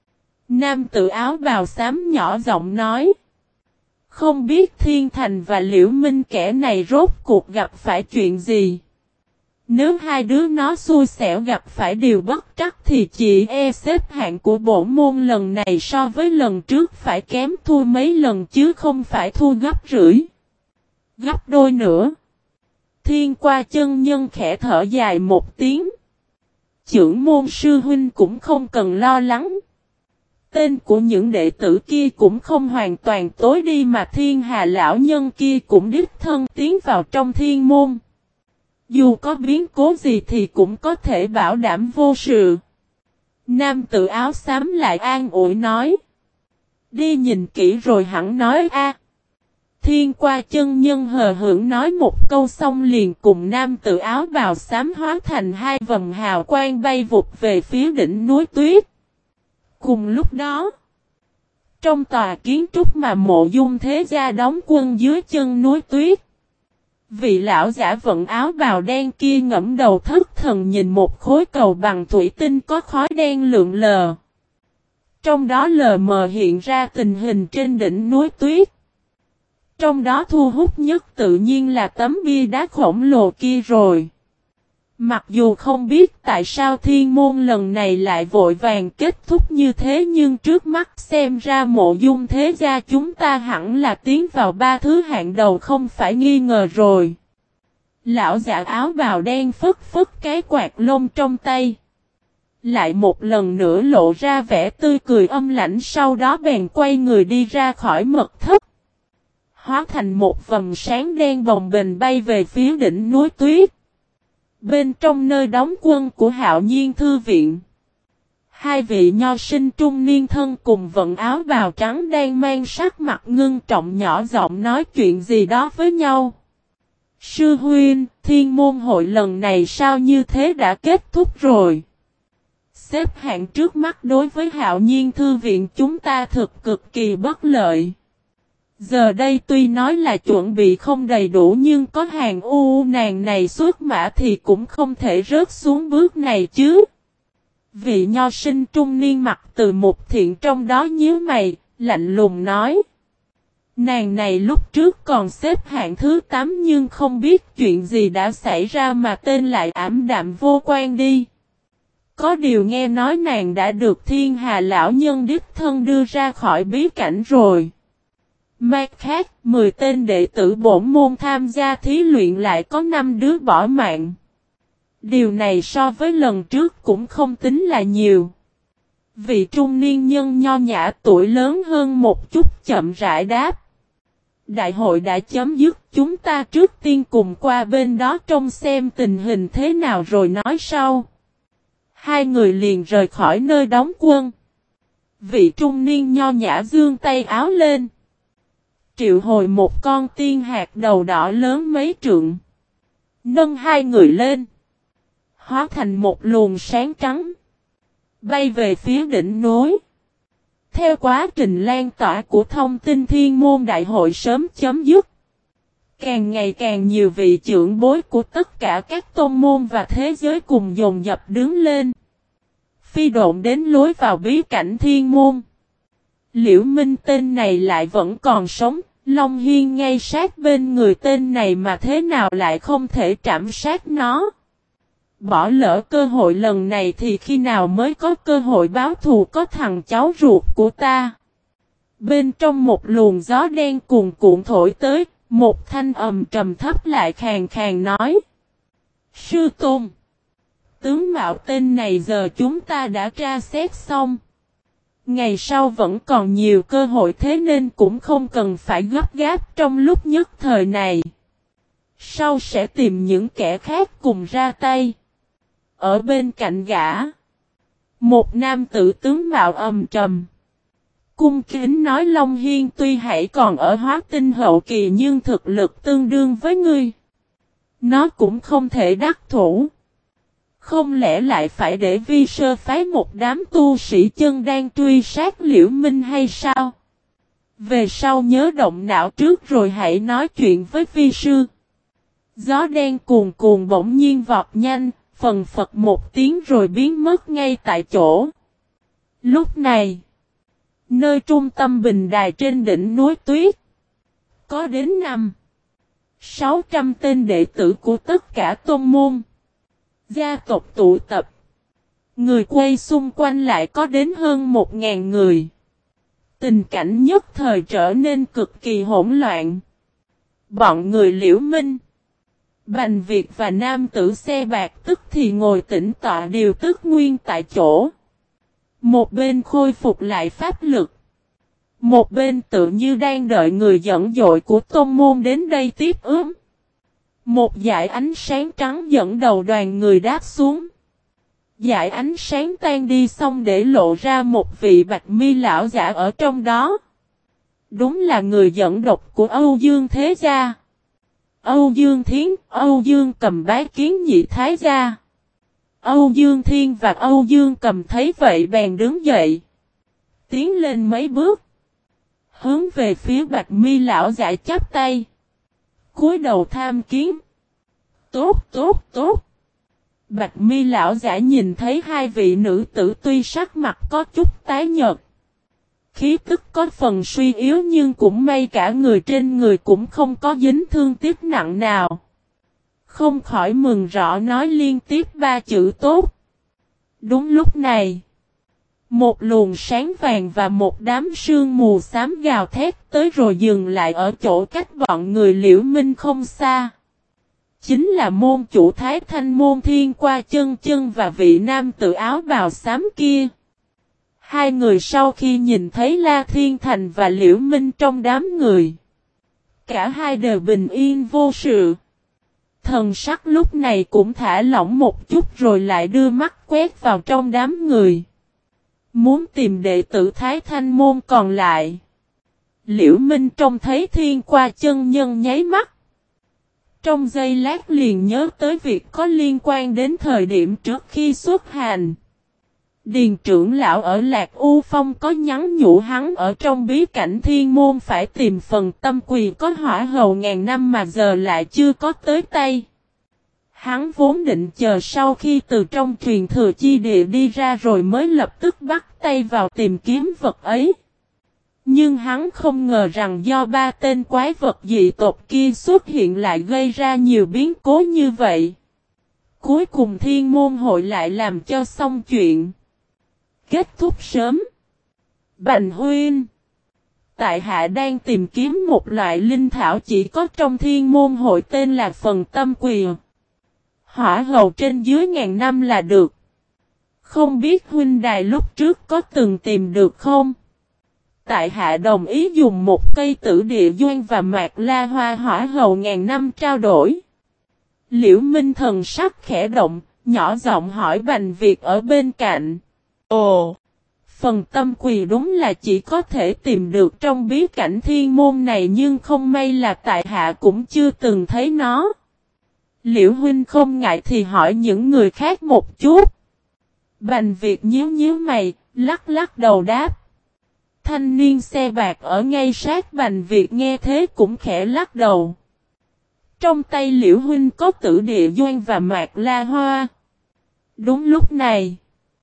Nam tử áo bào xám nhỏ giọng nói. Không biết Thiên Thành và Liễu Minh kẻ này rốt cuộc gặp phải chuyện gì. Nếu hai đứa nó xui xẻo gặp phải điều bất trắc thì chỉ e xếp hạng của bổn môn lần này so với lần trước phải kém thua mấy lần chứ không phải thua gấp rưỡi. Gấp đôi nữa. Thiên qua chân nhân khẽ thở dài một tiếng. Chưởng môn sư huynh cũng không cần lo lắng. Tên của những đệ tử kia cũng không hoàn toàn tối đi mà thiên hà lão nhân kia cũng đích thân tiến vào trong thiên môn. Dù có biến cố gì thì cũng có thể bảo đảm vô sự. Nam tử áo xám lại an ủi nói. Đi nhìn kỹ rồi hẳn nói a. Thiên qua chân nhân hờ hững nói một câu xong liền cùng nam tử áo bào xám hóa thành hai vầng hào quang bay vụt về phía đỉnh núi tuyết. Cùng lúc đó, trong tòa kiến trúc mà Mộ Dung Thế Gia đóng quân dưới chân núi tuyết, vị lão giả vận áo bào đen kia ngẫm đầu thất thần nhìn một khối cầu bằng thủy tinh có khói đen lượn lờ. Trong đó lờ mờ hiện ra tình hình trên đỉnh núi tuyết. Trong đó thu hút nhất tự nhiên là tấm bia đá khổng lồ kia rồi. Mặc dù không biết tại sao thiên môn lần này lại vội vàng kết thúc như thế nhưng trước mắt xem ra Mộ Dung Thế Gia chúng ta hẳn là tiến vào ba thứ hạng đầu không phải nghi ngờ rồi. Lão giả áo bào đen phất phất cái quạt lông trong tay. Lại một lần nữa lộ ra vẻ tươi cười âm lãnh sau đó bèn quay người đi ra khỏi mật thất. Hóa thành một vầng sáng đen bồng bềnh bay về phía đỉnh núi tuyết. Bên trong nơi đóng quân của Hạo Nhiên Thư Viện. Hai vị nho sinh trung niên thân cùng vận áo bào trắng đang mang sắc mặt ngưng trọng nhỏ giọng nói chuyện gì đó với nhau. Sư huynh, thiên môn hội lần này sao như thế đã kết thúc rồi. Xếp hạng trước mắt đối với Hạo Nhiên Thư Viện chúng ta thực cực kỳ bất lợi. Giờ đây tuy nói là chuẩn bị không đầy đủ nhưng có hàng nàng này xuất mã thì cũng không thể rớt xuống bước này chứ. Vị nho sinh trung niên mặt từ một thiện trong đó nhíu mày, lạnh lùng nói. Nàng này lúc trước còn xếp hạng thứ 8 nhưng không biết chuyện gì đã xảy ra mà tên lại ảm đạm vô quan đi. Có điều nghe nói nàng đã được Thiên Hà lão nhân đích thân đưa ra khỏi bí cảnh rồi. Mặt khác, 10 tên đệ tử bổn môn tham gia thí luyện lại có 5 đứa bỏ mạng. Điều này so với lần trước cũng không tính là nhiều. Vị trung niên nhân nho nhã tuổi lớn hơn một chút chậm rãi đáp. Đại hội đã chấm dứt, chúng ta trước tiên cùng qua bên đó trông xem tình hình thế nào rồi nói sau. Hai người liền rời khỏi nơi đóng quân. Vị trung niên nho nhã giương tay áo lên. Triệu hồi một con tiên hạt đầu đỏ lớn mấy trượng. Nâng hai người lên. Hóa thành một luồng sáng trắng. Bay về phía đỉnh núi. Theo quá trình lan tỏa của thông tin thiên môn đại hội sớm chấm dứt. Càng ngày càng nhiều vị trưởng bối của tất cả các tôn môn và thế giới cùng dồn dập đứng lên. Phi độn đến lối vào bí cảnh thiên môn. Liễu Minh tên này lại vẫn còn sống. Long Hiên ngay sát bên người tên này mà thế nào lại không thể trảm sát nó. Bỏ lỡ cơ hội lần này thì khi nào mới có cơ hội báo thù có thằng cháu ruột của ta. Bên trong một luồng gió đen cuồn cuộn thổi tới, một thanh âm trầm thấp lại khàn khàn nói. Sư Tôn, tướng mạo tên này giờ chúng ta đã tra xét xong. Ngày sau vẫn còn nhiều cơ hội thế nên cũng không cần phải gấp gáp trong lúc nhất thời này. Sau sẽ tìm những kẻ khác cùng ra tay. Ở bên cạnh gã, một nam tử tướng mạo âm trầm. Cung kính nói Long Hiên tuy hãy còn ở hóa tinh hậu kỳ nhưng thực lực tương đương với ngươi. Nó cũng không thể đắc thủ. Không lẽ lại phải để Vi Sơ phái một đám tu sĩ chân đang truy sát Liễu Minh hay sao? Về sau nhớ động não trước rồi hãy nói chuyện với Vi Sư. Gió đen cuồn cuồn bỗng nhiên vọt nhanh, phần phật một tiếng rồi biến mất ngay tại chỗ. Lúc này, nơi trung tâm bình đài trên đỉnh núi tuyết, có đến 500-600 tên đệ tử của tất cả tôn môn, gia tộc tụ tập. Người quay xung quanh lại có đến hơn 1000 người. Tình cảnh nhất thời trở nên cực kỳ hỗn loạn. Bọn người Liễu Minh, Bành Việt và nam tử xe bạc tức thì ngồi tĩnh tọa điều tức nguyên tại chỗ. Một bên khôi phục lại pháp lực. Một bên tự như đang đợi người dẫn dội của tôn môn đến đây tiếp ứng. Một dải ánh sáng trắng dẫn đầu đoàn người đáp xuống. Dải ánh sáng tan đi xong để lộ ra một vị bạch mi lão giả ở trong đó. Đúng là người dẫn độc của Âu Dương Thế Gia. Âu Dương Thiến, Âu Dương Cầm bái kiến nhị thái gia. Âu Dương Thiên và Âu Dương Cầm thấy vậy bèn đứng dậy. Tiến lên mấy bước. Hướng về phía bạch mi lão giả chắp tay. Cúi đầu tham kiến. Tốt tốt tốt. Bạch mi lão giả nhìn thấy hai vị nữ tử tuy sắc mặt có chút tái nhợt. Khí tức có phần suy yếu nhưng cũng may cả người trên người cũng không có dính thương tiếc nặng nào. Không khỏi mừng rõ nói liên tiếp 3 chữ tốt. Đúng lúc này, một luồng sáng vàng và một đám sương mù xám gào thét tới rồi dừng lại ở chỗ cách bọn người Liễu Minh không xa. Chính là môn chủ Thái Thanh môn Thiên Qua Chân Chân và vị nam tử áo bào xám kia. Hai người sau khi nhìn thấy La Thiên Thành và Liễu Minh trong đám người, cả hai đều bình yên vô sự. Thần sắc lúc này cũng thả lỏng một chút rồi lại đưa mắt quét vào trong đám người. Muốn tìm đệ tử Thái Thanh môn còn lại. Liễu Minh trông thấy Thiên Qua Chân Nhân nháy mắt. Trong giây lát liền nhớ tới việc có liên quan đến thời điểm trước khi xuất hành. Điền trưởng lão ở Lạc U Phong có nhắn nhủ hắn ở trong bí cảnh thiên môn phải tìm phần tâm quỳ có hỏa hầu ngàn năm mà giờ lại chưa có tới tay. Hắn vốn định chờ sau khi từ trong truyền thừa chi địa đi ra rồi mới lập tức bắt tay vào tìm kiếm vật ấy. Nhưng hắn không ngờ rằng do 3 tên quái vật dị tộc kia xuất hiện lại gây ra nhiều biến cố như vậy. Cuối cùng thiên môn hội lại làm cho xong chuyện. Kết thúc sớm. Bành Huynh, tại hạ đang tìm kiếm một loại linh thảo chỉ có trong thiên môn hội tên là phần tâm quỳ. Hỏa hầu trên dưới ngàn năm là được. Không biết huynh đài lúc trước có từng tìm được không? Tại hạ đồng ý dùng một cây tử địa doan và mạc la hoa hỏa hầu ngàn năm trao đổi. Liễu Minh thần sắc khẽ động, nhỏ giọng hỏi Bành Việt ở bên cạnh. Ồ, phần tâm quỳ đúng là chỉ có thể tìm được trong bí cảnh thiên môn này nhưng không may là tại hạ cũng chưa từng thấy nó. Liễu huynh không ngại thì hỏi những người khác một chút. Bành Việt nhíu nhíu mày, lắc lắc đầu đáp. Thanh niên xe bạc ở ngay sát Bành Việt nghe thế cũng khẽ lắc đầu. Trong tay Liễu huynh có tử địa doan và mạc la hoa. Đúng lúc này,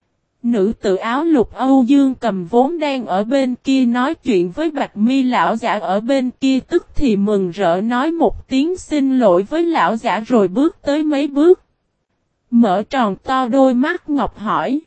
nữ tử áo lục Âu Dương Cầm vốn đang ở bên kia nói chuyện với bạch mi lão giả ở bên kia tức thì mừng rỡ nói một tiếng xin lỗi với lão giả rồi bước tới mấy bước. Mở tròn to đôi mắt ngọc hỏi.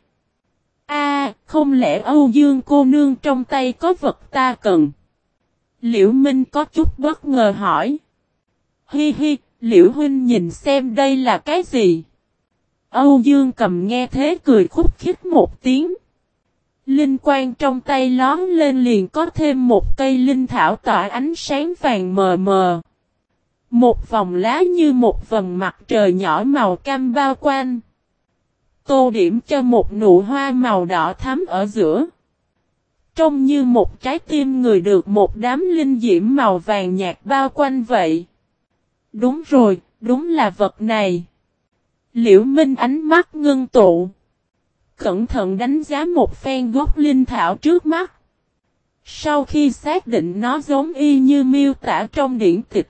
Không lẽ Âu Dương cô nương trong tay có vật ta cần? Liễu Minh có chút bất ngờ hỏi. Hi hi, Liễu huynh nhìn xem đây là cái gì? Âu Dương Cầm nghe thế cười khúc khích một tiếng. Linh quang trong tay lón lên liền có thêm một cây linh thảo tỏa ánh sáng vàng mờ mờ. Một vòng lá như một vầng mặt trời nhỏ màu cam bao quanh. Tô điểm cho một nụ hoa màu đỏ thắm ở giữa. Trông như một trái tim người được một đám linh diễm màu vàng nhạt bao quanh vậy. Đúng rồi, Đúng là vật này. Liễu Minh ánh mắt ngưng tụ. Cẩn thận đánh giá một phen gốc linh thảo trước mắt. Sau khi xác định nó giống y như miêu tả trong điển tịch.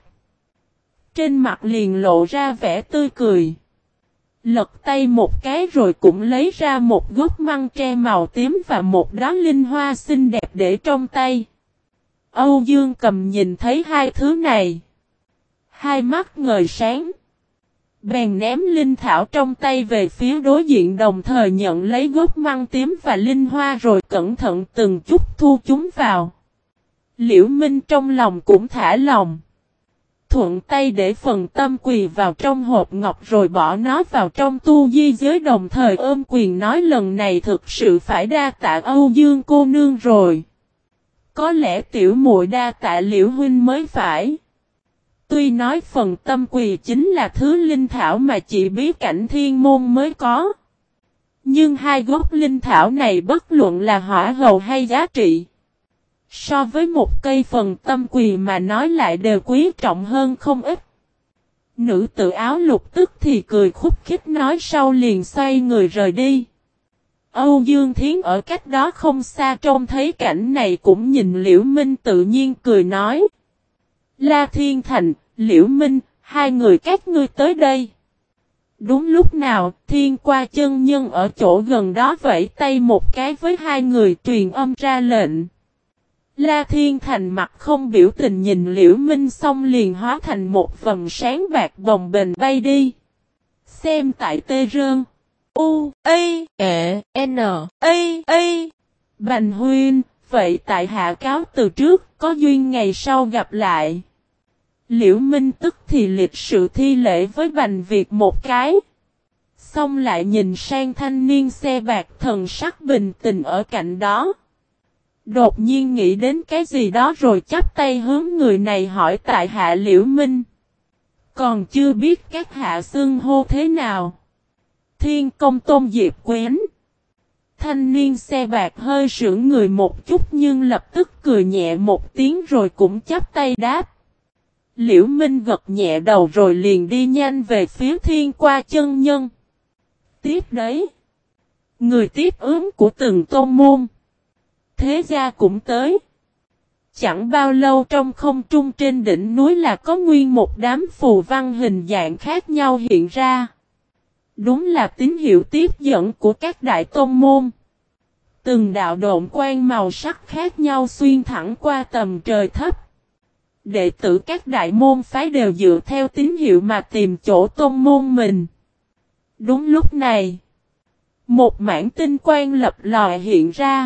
Trên mặt liền lộ ra vẻ tươi cười. Lật tay một cái rồi cũng lấy ra một gốc măng tre màu tím và một đóa linh hoa xinh đẹp để trong tay. Âu Dương Cầm nhìn thấy hai thứ này. Hai mắt ngời sáng. Bèn ném linh thảo trong tay về phía đối diện, đồng thời nhận lấy gốc măng tím và linh hoa rồi cẩn thận từng chút thu chúng vào. Liễu Minh trong lòng cũng thả lòng. Thuận tay để phần tâm quỳ vào trong hộp ngọc rồi bỏ nó vào trong tu di giới, đồng thời ôm quyền nói lần này thực sự phải đa tạ Âu Dương cô nương rồi. Có lẽ tiểu muội đa tạ Liễu huynh mới phải. Tuy nói phần tâm quỳ chính là thứ linh thảo mà chỉ bí cảnh thiên môn mới có. Nhưng hai gốc linh thảo này bất luận là hỏa hầu hay giá trị. So với một cây phần tâm quỳ mà nói lại đều quý trọng hơn không ít. Nữ tử áo lục tức thì cười khúc khích nói sau liền xoay người rời đi. Âu Dương Thiến ở cách đó không xa trông thấy cảnh này cũng nhìn Liễu Minh tự nhiên cười nói. La Thiên Thành, Liễu Minh, hai người các ngươi tới đây. Đúng lúc nào, Thiên Qua chân nhân ở chỗ gần đó vẫy tay một cái với hai người truyền âm ra lệnh. La Thiên Thành mặt không biểu tình nhìn Liễu Minh xong liền hóa thành một vầng sáng bạc bồng bềnh bay đi. Xem tại Tê Rơn. U, A, E, N, A. Bành huynh, vậy tại hạ cáo từ trước, có duyên ngày sau gặp lại. Liễu Minh tức thì lịch sự thi lễ với Bành Việt một cái. Xong lại nhìn sang thanh niên xe bạc thần sắc bình tĩnh ở cạnh đó. Đột nhiên nghĩ đến cái gì đó rồi chắp tay hướng người này hỏi tại hạ Liễu Minh. Còn chưa biết các hạ xưng hô thế nào. Thiên Công Tôn Diệp Quyến. Thanh niên xe bạc hơi sững người một chút nhưng lập tức cười nhẹ một tiếng rồi cũng chắp tay đáp. Liễu Minh gật nhẹ đầu rồi liền đi nhanh về phía Thiên Qua chân nhân. Tiếp đấy. Người tiếp ứng của từng tôn môn. Thế gia cũng tới. Chẳng bao lâu trong không trung trên đỉnh núi là có nguyên một đám phù văn hình dạng khác nhau hiện ra. Đúng là tín hiệu tiếp dẫn của các đại tôn môn. Từng đạo độn quang màu sắc khác nhau xuyên thẳng qua tầm trời thấp. Đệ tử các đại môn phái đều dựa theo tín hiệu mà tìm chỗ tôn môn mình. Đúng lúc này, một mảng tinh quang lập lòe hiện ra.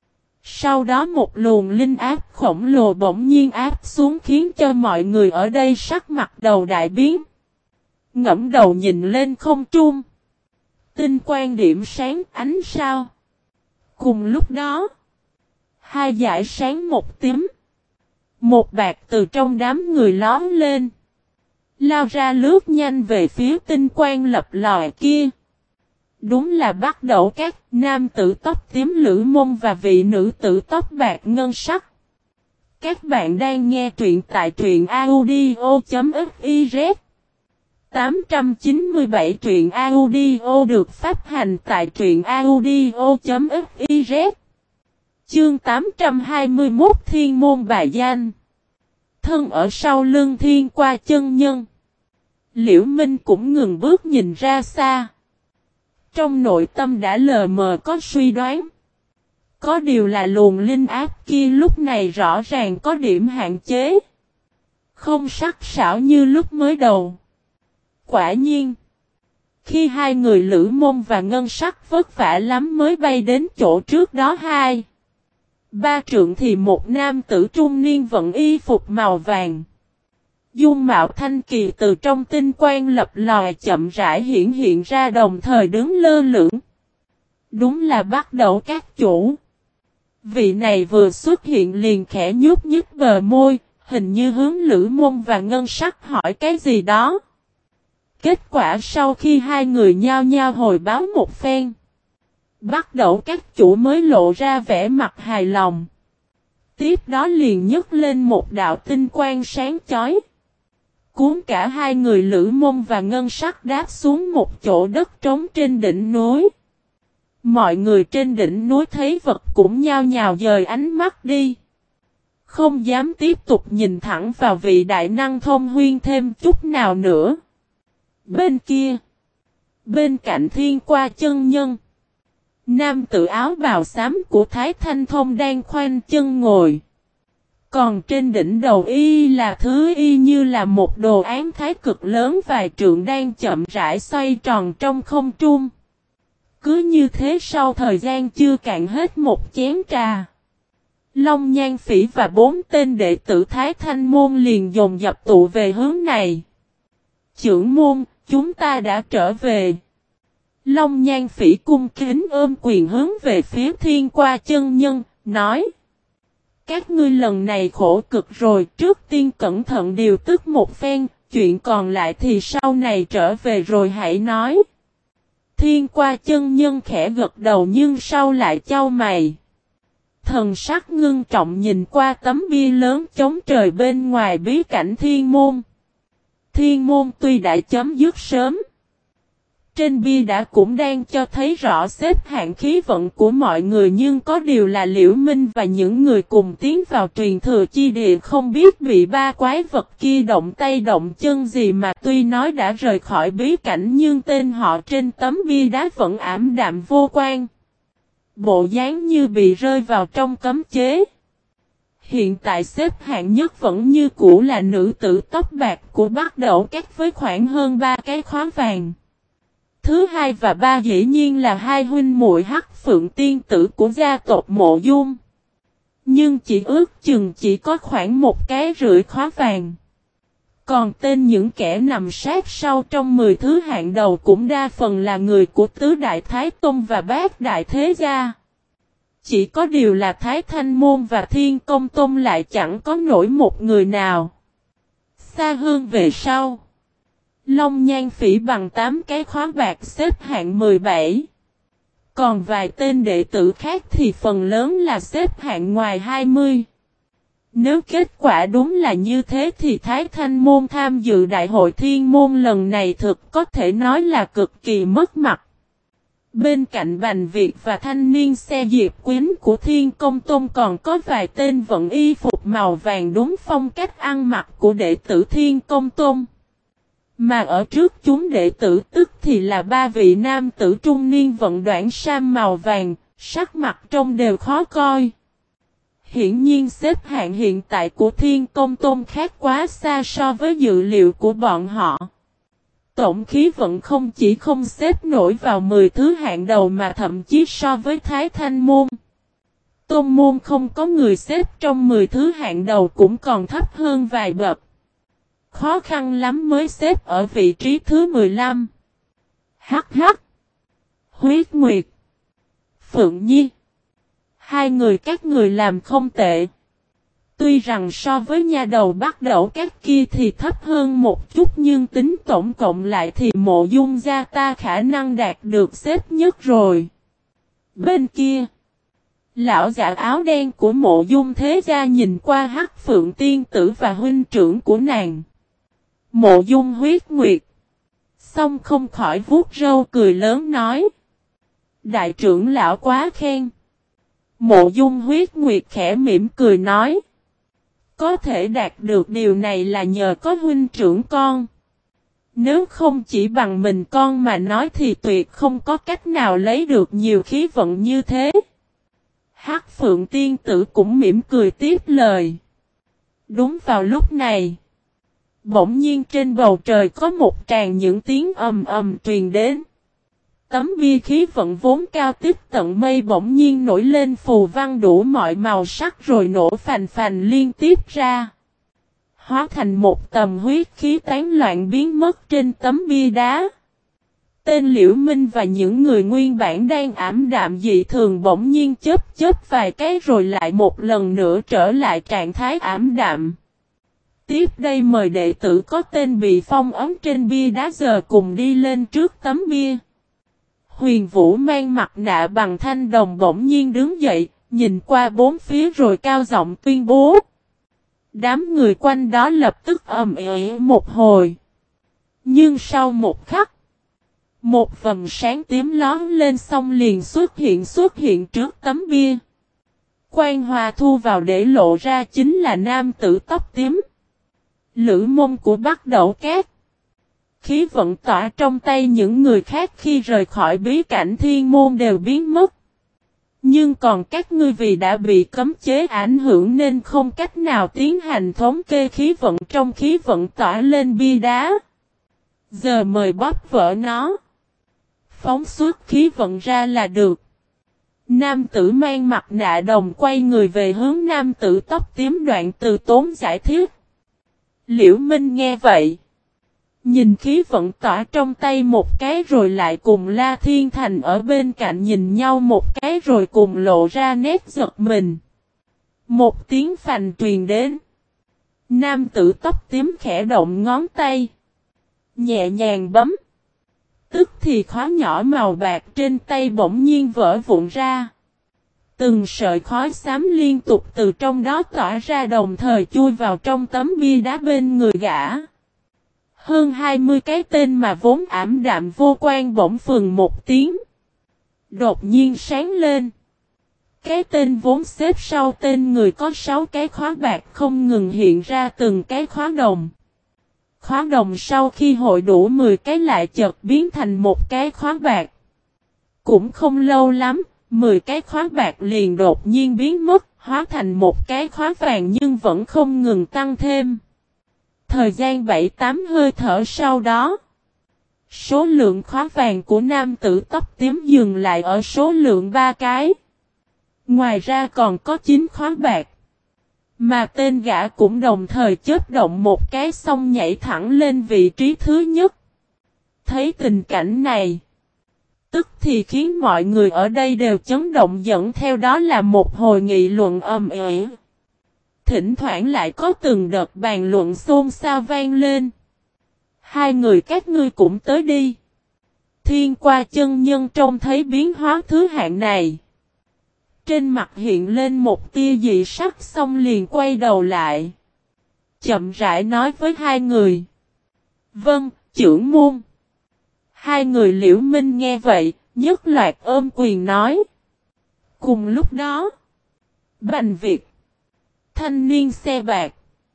Sau đó một luồng linh áp khổng lồ bỗng nhiên áp xuống khiến cho mọi người ở đây sắc mặt đầu đại biến. Ngẫm đầu nhìn lên không trung. Tinh quang điểm sáng ánh sao. Cùng lúc đó, hai dải sáng một tím. Một bạc từ trong đám người lóm lên. Lao ra lướt nhanh về phía tinh quang lập lòe kia. Đúng là bắt đầu các nam tử tóc tím Lữ Môn và vị nữ tử tóc bạc ngân sắc. Các bạn đang nghe truyện tại truyện audio.fiz 897 truyện audio được phát hành tại truyện audio.fiz. Chương 821 Thiên môn bài danh. Thân ở sau lưng Thiên Qua chân nhân. Liễu Minh cũng ngừng bước nhìn ra xa. Trong nội tâm đã lờ mờ có suy đoán. Có điều là luồng linh áp kia lúc này rõ ràng có điểm hạn chế. Không sắc sảo như lúc mới đầu. Quả nhiên. Khi hai người Lữ Môn và Ngân Sắc vất vả lắm mới bay đến chỗ trước đó 2-3 trượng thì một nam tử trung niên vận y phục màu vàng. Dung mạo thanh kỳ từ trong tinh quang lập lòe chậm rãi hiện ra đồng thời đứng lơ lửng. Đúng là bắt đầu các chủ. Vị này vừa xuất hiện liền khẽ nhúc nhích bờ môi, hình như hướng Lữ Môn và Ngân Sắc hỏi cái gì đó. Kết quả sau khi hai người nhao nhao hồi báo một phen, bắt đầu các chủ mới lộ ra vẻ mặt hài lòng. Tiếp đó liền nhấc lên một đạo tinh quang sáng chói. cuốn cả hai người Lữ Mông và Ngân Sắc đáp xuống một chỗ đất trống trên đỉnh núi. Mọi người trên đỉnh núi thấy vật cũng nhao nhao dời ánh mắt đi. Không dám tiếp tục nhìn thẳng vào vị đại năng thông huyên thêm chút nào nữa. Bên kia, bên cạnh Thiên Qua chân nhân, nam tử áo bào xám của Thái Thanh Thông đang khoanh chân ngồi. Còn trên đỉnh đầu y là thứ y như là một đồ án thái cực lớn vài trượng đang chậm rãi xoay tròn trong không trung. Cứ như thế sau thời gian chưa cạn hết một chén trà, Long Nhan Phỉ và 4 tên đệ tử Thái Thanh Môn liền dồn dập tụ về hướng này. Chưởng môn, chúng ta đã trở về. Long Nhan Phỉ cung kính ôm quyền hướng về phía Thiên Qua chân nhân, nói: các ngươi lần này khổ cực rồi, trước tiên cẩn thận điều tức một phen, chuyện còn lại thì sau này trở về rồi hãy nói. Thiên Qua chân nhân khẽ gật đầu nhưng sau lại chau mày. Thần sắc ngưng trọng nhìn qua tấm bia lớn chống trời bên ngoài bí cảnh Thiên Môn. Thiên Môn tuy đã chấm dứt sớm, trên bia đã cũng đang cho thấy rõ xếp hạng khí vận của mọi người, nhưng có điều là Liễu Minh và những người cùng tiến vào truyền thừa chi địa không biết bị ba quái vật kia động tay động chân gì mà tuy nói đã rời khỏi bí cảnh nhưng tên họ trên tấm bia đá vẫn ảm đạm vô quan. Bộ dáng như bị rơi vào trong cấm chế. Hiện tại xếp hạng nhất vẫn như cũ là nữ tử tóc bạc của Bắc Đẩu Các với khoảng hơn 3 cái khóa vàng. Thứ hai và ba dĩ nhiên là hai huynh muội Hắc Phượng tiên tử của gia tộc Mộ Dung. Nhưng chỉ ước chừng chỉ có khoảng 1 cái rưỡi khóa vàng. Còn tên những kẻ nằm sát sau trong 10 thứ hạng đầu cũng đa phần là người của Tứ Đại Thái Tông và Bát Đại Thế Gia. Chỉ có điều là Thái Thanh Môn và Thiên Công Tông lại chẳng có nổi một người nào. Xa hơn về sau, Long Nhan Phỉ bằng 8 cái khóa bạc xếp hạng 17. Còn vài tên đệ tử khác thì phần lớn là xếp hạng ngoài 20. Nếu kết quả đúng là như thế thì Thái Thanh Môn tham dự Đại hội Thiên Môn lần này thực có thể nói là cực kỳ mất mặt. Bên cạnh Bành Việt và thanh niên xe Diệp Quyến của Thiên Công Tôn còn có vài tên vận y phục màu vàng đúng phong cách ăn mặc của đệ tử Thiên Công Tôn. Mà ở trước chúng đệ tử tức thì là 3 vị nam tử trung niên vận đoạn sam màu vàng, sắc mặt trông đều khó coi. Hiển nhiên xếp hạng hiện tại của Thiên Công Tôn khác quá xa so với dự liệu của bọn họ. Tổng khí vận không chỉ không xếp nổi vào 10 thứ hạng đầu mà thậm chí so với Thái Thanh Môn, Tôn Môn không có người xếp trong 10 thứ hạng đầu cũng còn thấp hơn vài bậc. Khó khăn lắm mới xếp ở vị trí thứ 15. Hắc hắc. Huyết Nguyệt. Phượng Nhi. Hai người các người làm không tệ. Tuy rằng so với nha đầu Bắc Đẩu Các kia thì thấp hơn một chút nhưng tính tổng cộng lại thì Mộ Dung gia ta khả năng đạt được xếp nhất rồi. Bên kia, lão giả áo đen của Mộ Dung thế gia nhìn qua Hắc Phượng tiên tử và huynh trưởng của nàng, Mộ Dung Huyết Nguyệt. Xong không khỏi vuốt râu cười lớn nói: đại trưởng lão quá khen. Mộ Dung Huyết Nguyệt khẽ mỉm cười nói: có thể đạt được điều này là nhờ có huynh trưởng con. Nếu không chỉ bằng mình con mà nói thì tuyệt không có cách nào lấy được nhiều khí vận như thế. Hắc Phượng tiên tử cũng mỉm cười tiếp lời. Đúng vào lúc này, bỗng nhiên trên bầu trời có một tràng những tiếng ầm ầm truyền đến. Tấm bia khí vận vốn cao tiếp tận mây bỗng nhiên nổi lên phù văn đủ mọi màu sắc rồi nổ phành phành liên tiếp ra. Hóa thành một tầm huyết khí tán loạn biến mất trên tấm bia đá. Tên Liễu Minh và những người nguyên bản đang ảm đạm dị thường bỗng nhiên chớp vài cái rồi lại một lần nữa trở lại trạng thái ảm đạm. Tiếp đây mời đệ tử có tên bị phong ấn trên bia đá giờ cùng đi lên trước tấm bia. Huyền Vũ mang mặt nạ bằng thanh đồng bỗng nhiên đứng dậy, nhìn qua bốn phía rồi cao giọng tuyên bố: Đám người quanh đó lập tức ầm ĩ một hồi. Nhưng sau một khắc, một vầng sáng tím lóe lên xong liền xuất hiện trước tấm bia. Quan Hòa thu vào để lộ ra chính là nam tử tóc tím. Lữ môn của Bắc Đẩu Cát. Khí vận tỏa trong tay những người khác khi rời khỏi bí cảnh thiên môn đều biến mất. Nhưng còn các ngươi vì đã bị cấm chế ảnh hưởng nên không cách nào tiến hành thống kê khí vận trong khí vận tỏa lên bia đá. Giờ mời bóp vỡ nó. Phóng xuất khí vận ra là được. Nam tử mang mặt nạ đồng quay người về hướng nam tử tóc tím Đoạn Từ Tốn giải thích. Liễu Minh nghe vậy. Nhìn khí vận tỏa trong tay một cái rồi lại cùng La Thiên Thành ở bên cạnh nhìn nhau một cái rồi cùng lộ ra nét giật mình. Một tiếng phành truyền đến. Nam tử tóc tím khẽ động ngón tay. Nhẹ nhàng bấm. Tức thì khói nhỏ màu bạc trên tay bỗng nhiên vỡ vụn ra. Từng sợi khói xám liên tục từ trong đó tỏa ra đồng thời chui vào trong tấm bia đá bên người gã. Hơn 20 cái tên mà vốn ảm đạm vô quan bỗng phừng một tiếng. Đột nhiên sáng lên. Cái tên vốn xếp sau tên người có 6 cái khóa bạc không ngừng hiện ra từng cái khóa đồng. Khóa đồng sau khi hội đủ 10 cái lại chợt biến thành một cái khóa bạc. Cũng không lâu lắm, 10 cái khóa bạc liền đột nhiên biến mất, hóa thành một cái khóa vàng nhưng vẫn không ngừng tăng thêm. Thời gian 7-8 hơi thở sau đó, số lượng khóa vàng của nam tử tóc tím dừng lại ở số lượng 3 cái. Ngoài ra còn có 9 khóa bạc. Mà tên gã cũng đồng thời chớp động một cái xong nhảy thẳng lên vị trí thứ nhất. Thấy tình cảnh này, tức thì khiến mọi người ở đây đều chấn động, dẫn theo đó là một hồi nghị luận ầm ĩ. Thỉnh thoảng lại có từng đợt bàn luận xôn xao vang lên. Hai người các ngươi cũng tới đi. Thiên Qua chân nhân trông thấy biến hóa thứ hạng này. Trên mặt hiện lên một tia dị sắc xong liền quay đầu lại. Chậm rãi nói với hai người. Vâng, trưởng môn. Hai người Liễu Minh nghe vậy, nhất loạt ôm quyền nói. Cùng lúc đó, Bành Việt, thanh niên xe bạc,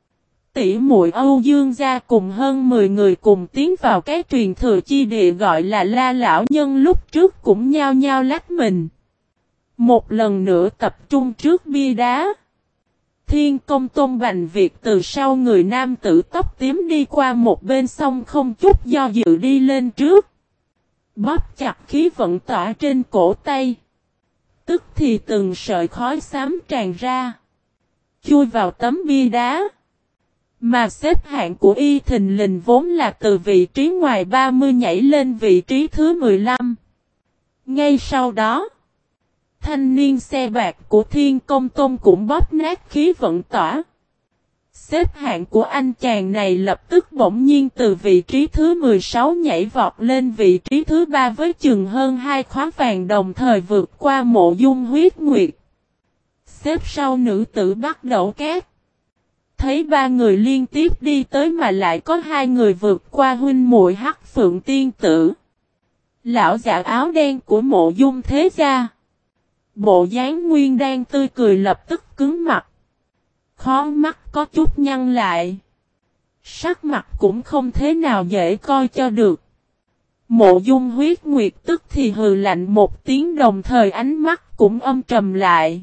tỷ muội Âu Dương gia cùng hơn 10 người cùng tiến vào cái truyền thừa chi địa gọi là La lão nhân lúc trước cũng nhao nhao lách mình. Một lần nữa tập trung trước bia đá. Thiên Công Tôn Bành Việt từ sau người nam tử tóc tím đi qua một bên sông không chút do dự đi lên trước. Bóp chặt khí vận tỏa trên cổ tay. Tức thì từng sợi khói xám tràn ra. Chui vào tấm bia đá. Mà xếp hạng của y thình lình vốn là từ vị trí ngoài 30 nhảy lên vị trí thứ 15. Ngay sau đó, thanh niên xe bạc của Thiên Công Tôn cũng bóp nát khí vận tỏa. Xếp hạng của anh chàng này lập tức bỗng nhiên từ vị trí thứ 16 nhảy vọt lên vị trí thứ 3 với chừng hơn 2 khóa vàng đồng thời vượt qua Mộ Dung Huyết Nguyệt. Xếp sau nữ tử Bắc Đẩu Cát. Thấy ba người liên tiếp đi tới mà lại có hai người vượt qua huynh muội Hắc Phượng Tiên Tử. Lão giả áo đen của Mộ Dung Thế Gia. Bộ dáng nguyên đang tươi cười lập tức cứng mặt. Khó mắt có chút nhăn lại. Sắc mặt cũng không thế nào dễ coi cho được. Mộ Dung Huyết Nguyệt tức thì hừ lạnh một tiếng đồng thời ánh mắt cũng âm trầm lại.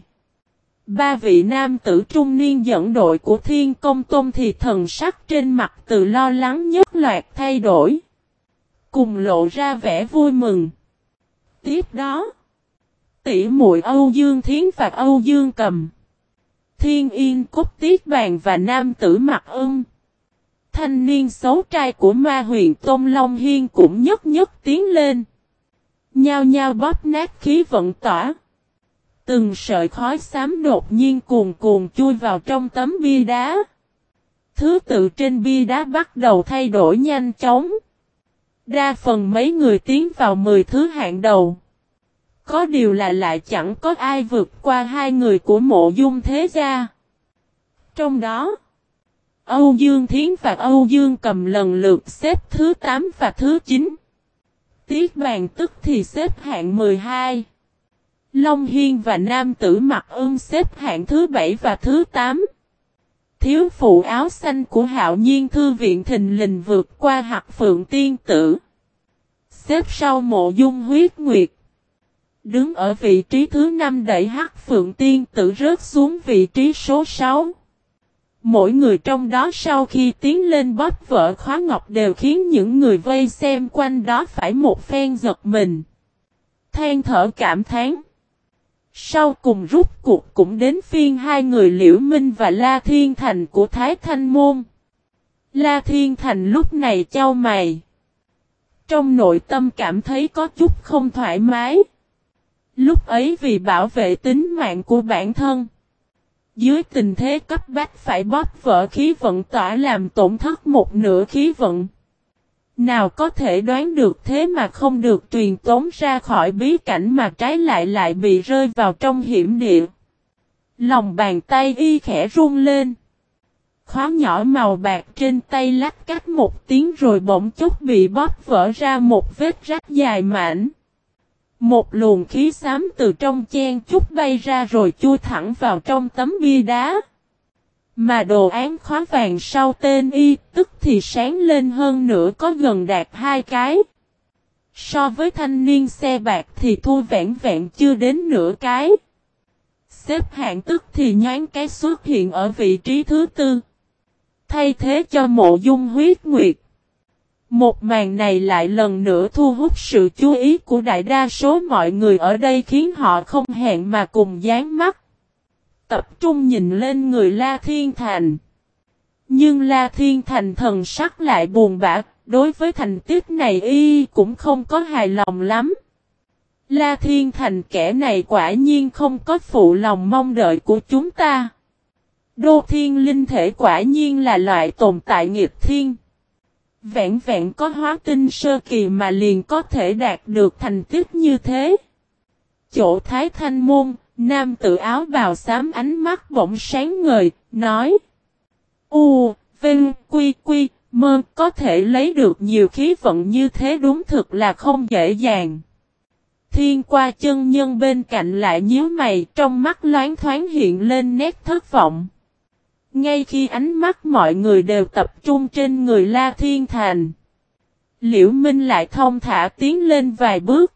Ba vị nam tử trung niên dẫn đội của Thiên Công Tôn thì thần sắc trên mặt từ lo lắng nhất loạt thay đổi. Cùng lộ ra vẻ vui mừng. Tiếp đó, tỷ muội Âu Dương Thiến và Âu Dương Cầm, Thiên Yên Cốt Tiết Bàn và nam tử Mặc Ưng, thanh niên xấu trai của Ma Huyền Tôn Long Hiên cũng nhất nhất tiến lên. Nhao nhao bóp nát khí vận tỏa. Từng sợi khói xám đột nhiên cuồn cuồn chui vào trong tấm bia đá. Thứ tự trên bia đá bắt đầu thay đổi nhanh chóng. Đa phần mấy người tiến vào 10 thứ hạng đầu. Có điều là lại chẳng có ai vượt qua hai người của Mộ Dung Thế Gia. Trong đó, Âu Dương Thiến và Âu Dương Cầm lần lượt xếp thứ 8 và thứ 9. Tiết Bàn tức thì xếp hạng 12. Long Hiên và nam tử Mặc Ưng xếp hạng thứ 7 và thứ 8. Thiếu phụ áo xanh của Hạo Nhiên Thư viện thình lình vượt qua Hạc Phượng Tiên Tử, xếp sau Mộ Dung Huyết Nguyệt. Đứng ở vị trí thứ 5 đẩy Hắc Phượng Tiên Tử rớt xuống vị trí số 6. Mỗi người trong đó sau khi tiến lên bóp vỡ khóa ngọc đều khiến những người vây xem quanh đó phải một phen giật mình, than thở cảm thán. Sau cùng rút cuộc cũng đến phiên hai người Liễu Minh và La Thiên Thành của Thái Thanh Môn. La Thiên Thành lúc này chau mày, trong nội tâm cảm thấy có chút không thoải mái. Lúc ấy vì bảo vệ tính mạng của bản thân, dưới tình thế cấp bách phải bóp vỡ khí vận tỏa làm tổn thất một nửa khí vận. Nào có thể đoán được thế mà không được truyền tống ra khỏi bí cảnh mà trái lại bị rơi vào trong hiểm địa. Lòng bàn tay y khẽ run lên. Khóa nhỏ màu bạc trên tay lách cách một tiếng rồi bỗng chốc bị bóp vỡ ra một vết rách dài mảnh. Một luồng khí xám từ trong chen chút bay ra rồi chui thẳng vào trong tấm bia đá. Mà đồ án khóa vàng sau tên y tức thì sáng lên hơn nữa, có gần đạt 2 cái. So với thanh niên xe bạc thì thua vẹn vẹn chưa đến nửa cái. Xếp hạng tức thì nhoáng cái xuất hiện ở vị trí thứ 4. Thay thế cho Mộ Dung Huyết Nguyệt. Một màn này lại lần nữa thu hút sự chú ý của đại đa số mọi người ở đây, khiến họ không hẹn mà cùng dán mắt tập trung nhìn lên người La Thiên Thành. Nhưng La Thiên Thành thần sắc lại buồn bã, đối với thành tích này y cũng không có hài lòng lắm. La Thiên Thành kẻ này quả nhiên không có phụ lòng mong đợi của chúng ta. Đô Thiên Linh Thể quả nhiên là loại tồn tại nghịch thiên. Vẹn vẹn có hóa tinh sơ kỳ mà liền có thể đạt được thành tích như thế. Chỗ Thái Thanh Môn, nam tử áo bào xám ánh mắt bỗng sáng ngời, nói: U, Vinh, Quy, Quy, Mơ, có thể lấy được nhiều khí vận như thế đúng thực là không dễ dàng. Thiên Qua chân nhân bên cạnh lại nhíu mày, trong mắt loáng thoáng hiện lên nét thất vọng. Ngay khi ánh mắt mọi người đều tập trung trên người La Thiên Thành, Liễu Minh lại thông thả tiến lên vài bước,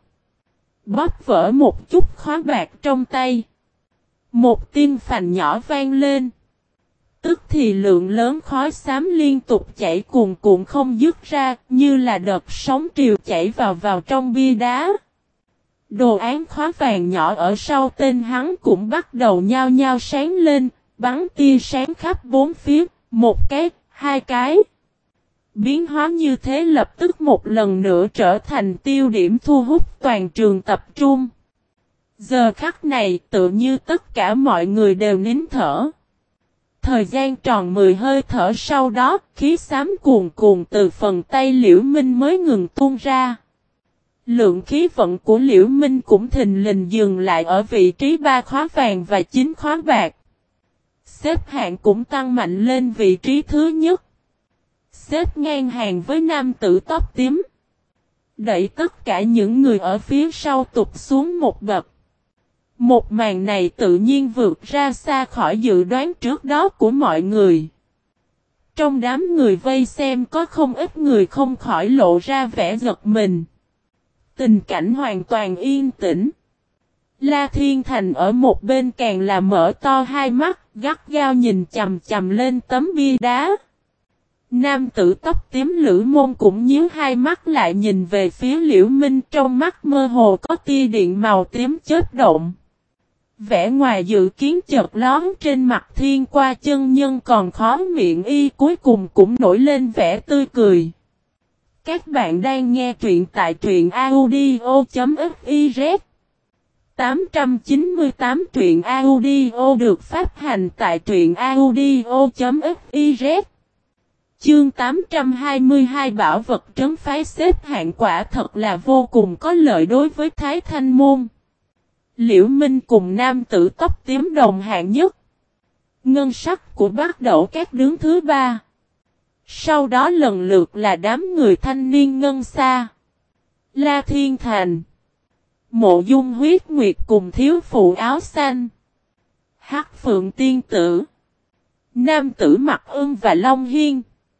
bóp vỡ một chút khóa bạc trong tay. Một tiếng phành nhỏ vang lên. Tức thì lượng lớn khói xám liên tục chảy cuồn cuộn không dứt ra, như là đợt sóng triều chảy vào trong bia đá. Đồ án khóa vàng nhỏ ở sau tên hắn cũng bắt đầu nhao nhao sáng lên, bắn tia sáng khắp bốn phía, một cái, hai cái. Biến hóa như thế lập tức một lần nữa trở thành tiêu điểm thu hút toàn trường tập trung. Giờ khắc này tự như tất cả mọi người đều nín thở. Thời gian tròn 10 hơi thở sau đó, khí xám cuồn cuồn từ phần tay Liễu Minh mới ngừng tuôn ra. Lượng khí vận của Liễu Minh cũng thình lình dừng lại ở vị trí 3 khóa vàng và 9 khóa bạc. Xếp hạng cũng tăng mạnh lên vị trí thứ nhất. Xếp ngang hàng với nam tử tóc tím. Đẩy tất cả những người ở phía sau tụt xuống một bậc. Một màn này tự nhiên vượt ra xa khỏi dự đoán trước đó của mọi người. Trong đám người vây xem có không ít người không khỏi lộ ra vẻ giật mình. Tình cảnh hoàn toàn yên tĩnh. La Thiên Thành ở một bên càng là mở to hai mắt, gắt gao nhìn chằm chằm lên tấm bia đá. Nam tử tóc tím Lữ Môn cũng nhíu hai mắt lại nhìn về phía Liễu Minh, trong mắt mơ hồ có tia điện màu tím chớp động. Vẻ ngoài dự kiến chợt lóe trên mặt Thiên Qua chân nhân, còn khó miệng y cuối cùng cũng nổi lên vẻ tươi cười. Các bạn đang nghe truyện tại truyện audio.fiz 898 truyện audio được phát hành tại truyện audio.fiz. Chương 822 bảo vật trấn phái xếp hạng quả thật là vô cùng có lợi đối với Thái Thanh Môn. Liễu Minh cùng nam tử tóc tím đồng hạng nhất. ngân sắc của Bắc Đẩu Các đứng thứ ba. Sau đó lần lượt là đám người thanh niên Ngân Sa, La Thiên Thành, Mộ Dung Huyết Nguyệt cùng thiếu phụ áo xanh, Hắc Phượng Tiên Tử, Nam Tử Mặc Ưng và Long Hiên.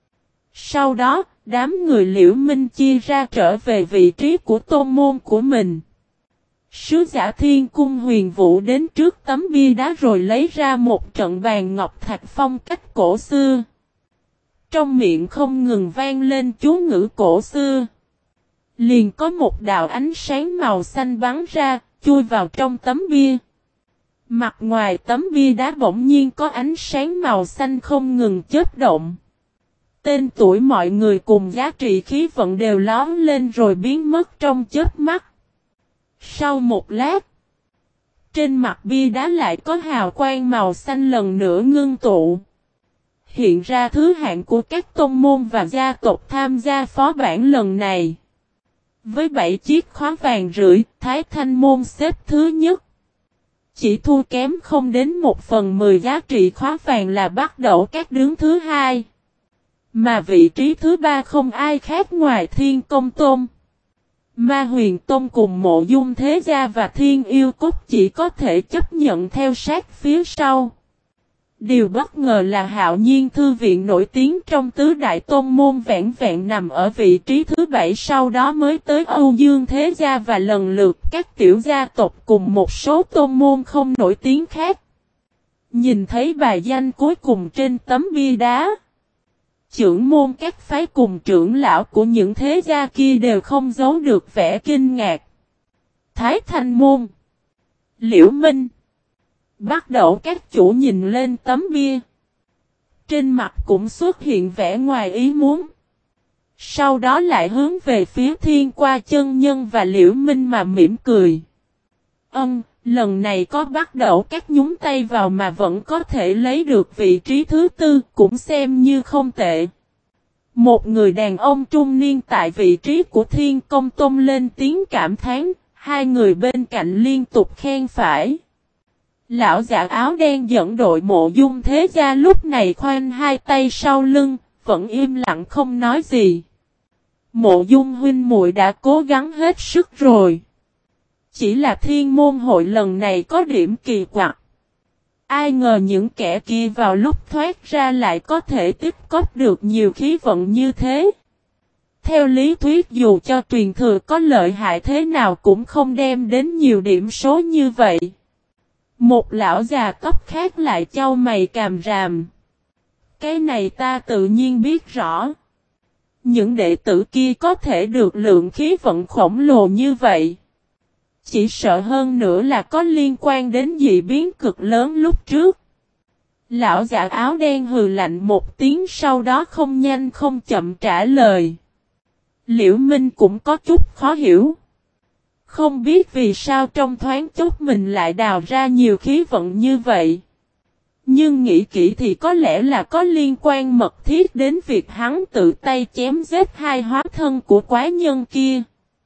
Sau đó, đám người Liễu Minh chia ra trở về vị trí của tôn môn của mình. Sứ giả Thiên Cung Huyền Vũ đến trước tấm bia đá rồi lấy ra một trận bàn ngọc thạch phong cách cổ xưa. Trong miệng không ngừng vang lên chú ngữ cổ xưa. Liền có một đạo ánh sáng màu xanh bắn ra, chui vào trong tấm bia. Mặt ngoài tấm bia đá bỗng nhiên có ánh sáng màu xanh không ngừng chớp động. Tên tuổi mọi người cùng giá trị khí vận đều lóm lên rồi biến mất trong chớp mắt. Sau một lát, trên mặt bia đá lại có hào quang màu xanh lần nữa ngưng tụ. Hiện ra thứ hạng của các tôn môn và gia tộc tham gia phó bản lần này. Với 7 chiếc khóa vàng rưỡi, Thái Thanh môn xếp thứ nhất. Chỉ thua kém không đến 1/10 giá trị khóa vàng là Bắc Đẩu Các đứng thứ hai. Mà vị trí thứ ba không ai khác ngoài Thiên Công Tôn, Ma Huyền Tôn cùng Mộ Dung Thế Gia và Thiên Yêu Cốt chỉ có thể chấp nhận theo sát phía sau. Điều bất ngờ là Hạo Nhiên Thư Viện nổi tiếng trong tứ đại tôn môn vẹn vẹn nằm ở vị trí thứ 7, sau đó mới tới Âu Dương Thế Gia và lần lượt các tiểu gia tộc cùng một số tôn môn không nổi tiếng khác. Nhìn thấy bài danh cuối cùng trên tấm bia đá, trưởng môn các phái cùng trưởng lão của những thế gia kia đều không giấu được vẻ kinh ngạc. Thái Thanh môn, Liễu Minh, Bắc Đẩu Các chủ nhìn lên tấm bia. Trên mặt cũng xuất hiện vẻ ngoài ý muốn. Sau đó lại hướng về phía Thiên Qua chân nhân và Liễu Minh mà mỉm cười. Lần này có Bắc Đẩu Các nhúng tay vào mà vẫn có thể lấy được vị trí thứ tư, cũng xem như không tệ. Một người đàn ông trung niên tại vị trí của Thiên Công Tôn lên tiếng cảm thán, hai người bên cạnh liên tục khen phải. Lão giả áo đen dẫn đội Mộ Dung Thế Gia lúc này khoanh hai tay sau lưng, vẫn im lặng không nói gì. Mộ Dung huynh muội đã cố gắng hết sức rồi. Chỉ là Thiên môn hội lần này có điểm kỳ quặc. Ai ngờ những kẻ kia vào lúc thoát ra lại có thể tích góp được nhiều khí vận như thế. Theo lý thuyết dù cho truyền thừa có lợi hại thế nào cũng không đem đến nhiều điểm số như vậy. Một lão già tóc khác lại chau mày càm ràm. Cái này ta tự nhiên biết rõ. Những đệ tử kia có thể được lượng khí vận khổng lồ như vậy. Chỉ sợ hơn nữa là có liên quan đến dị biến cực lớn lúc trước. Lão giả áo đen hừ lạnh một tiếng, sau đó không nhanh không chậm trả lời. Liễu Minh cũng có chút khó hiểu. Không biết vì sao trong thoáng chốc mình lại đào ra nhiều khí vận như vậy. Nhưng nghĩ kỹ thì có lẽ là có liên quan mật thiết đến việc hắn tự tay chém giết hai hóa thân của quái nhân kia.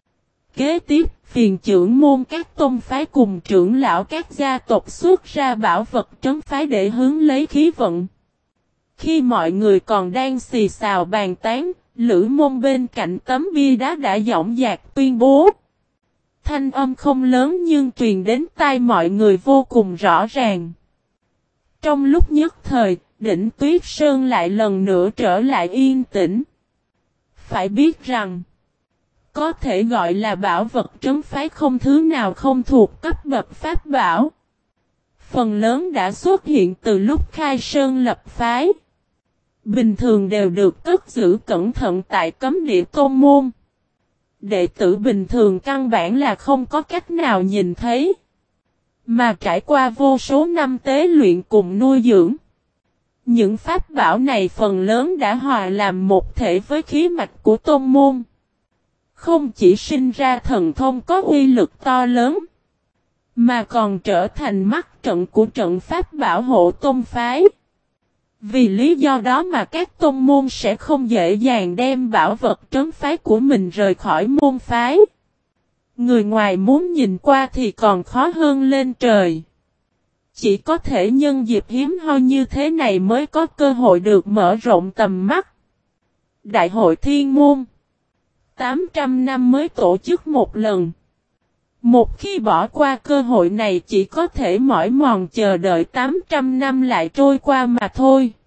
Kế tiếp, phiền trưởng môn các tôn phái cùng trưởng lão các gia tộc xuất ra bảo vật trấn phái để hướng lấy khí vận. Khi mọi người còn đang xì xào bàn tán, Lữ Môn bên cạnh tấm bia đá đã dõng dạc tuyên bố. Thanh âm không lớn nhưng truyền đến tai mọi người vô cùng rõ ràng. Trong lúc nhất thời, đỉnh Tuyết Sơn lại lần nữa trở lại yên tĩnh. Phải biết rằng, có thể gọi là bảo vật trấn phái không thứ nào không thuộc cấp bậc pháp bảo. Phần lớn đã xuất hiện từ lúc khai sơn lập phái. Bình thường đều được cất giữ cẩn thận tại cấm địa tôn môn. Đệ tử bình thường căn bản là không có cách nào nhìn thấy. Mà trải qua vô số năm tế luyện cùng nuôi dưỡng. Những pháp bảo này phần lớn đã hòa làm một thể với khí mạch của tôn môn. Không chỉ sinh ra thần thông có uy lực to lớn, mà còn trở thành mắt trận của trận pháp bảo hộ tôn phái. Vì lý do đó mà các tôn môn sẽ không dễ dàng đem bảo vật trấn phái của mình rời khỏi môn phái. Người ngoài muốn nhìn qua thì còn khó hơn lên trời. Chỉ có thể nhân dịp hiếm hoi như thế này mới có cơ hội được mở rộng tầm mắt. Đại hội Thiên Môn 800 năm mới tổ chức một lần. Một khi bỏ qua cơ hội này chỉ có thể mỏi mòn chờ đợi 800 năm lại trôi qua mà thôi.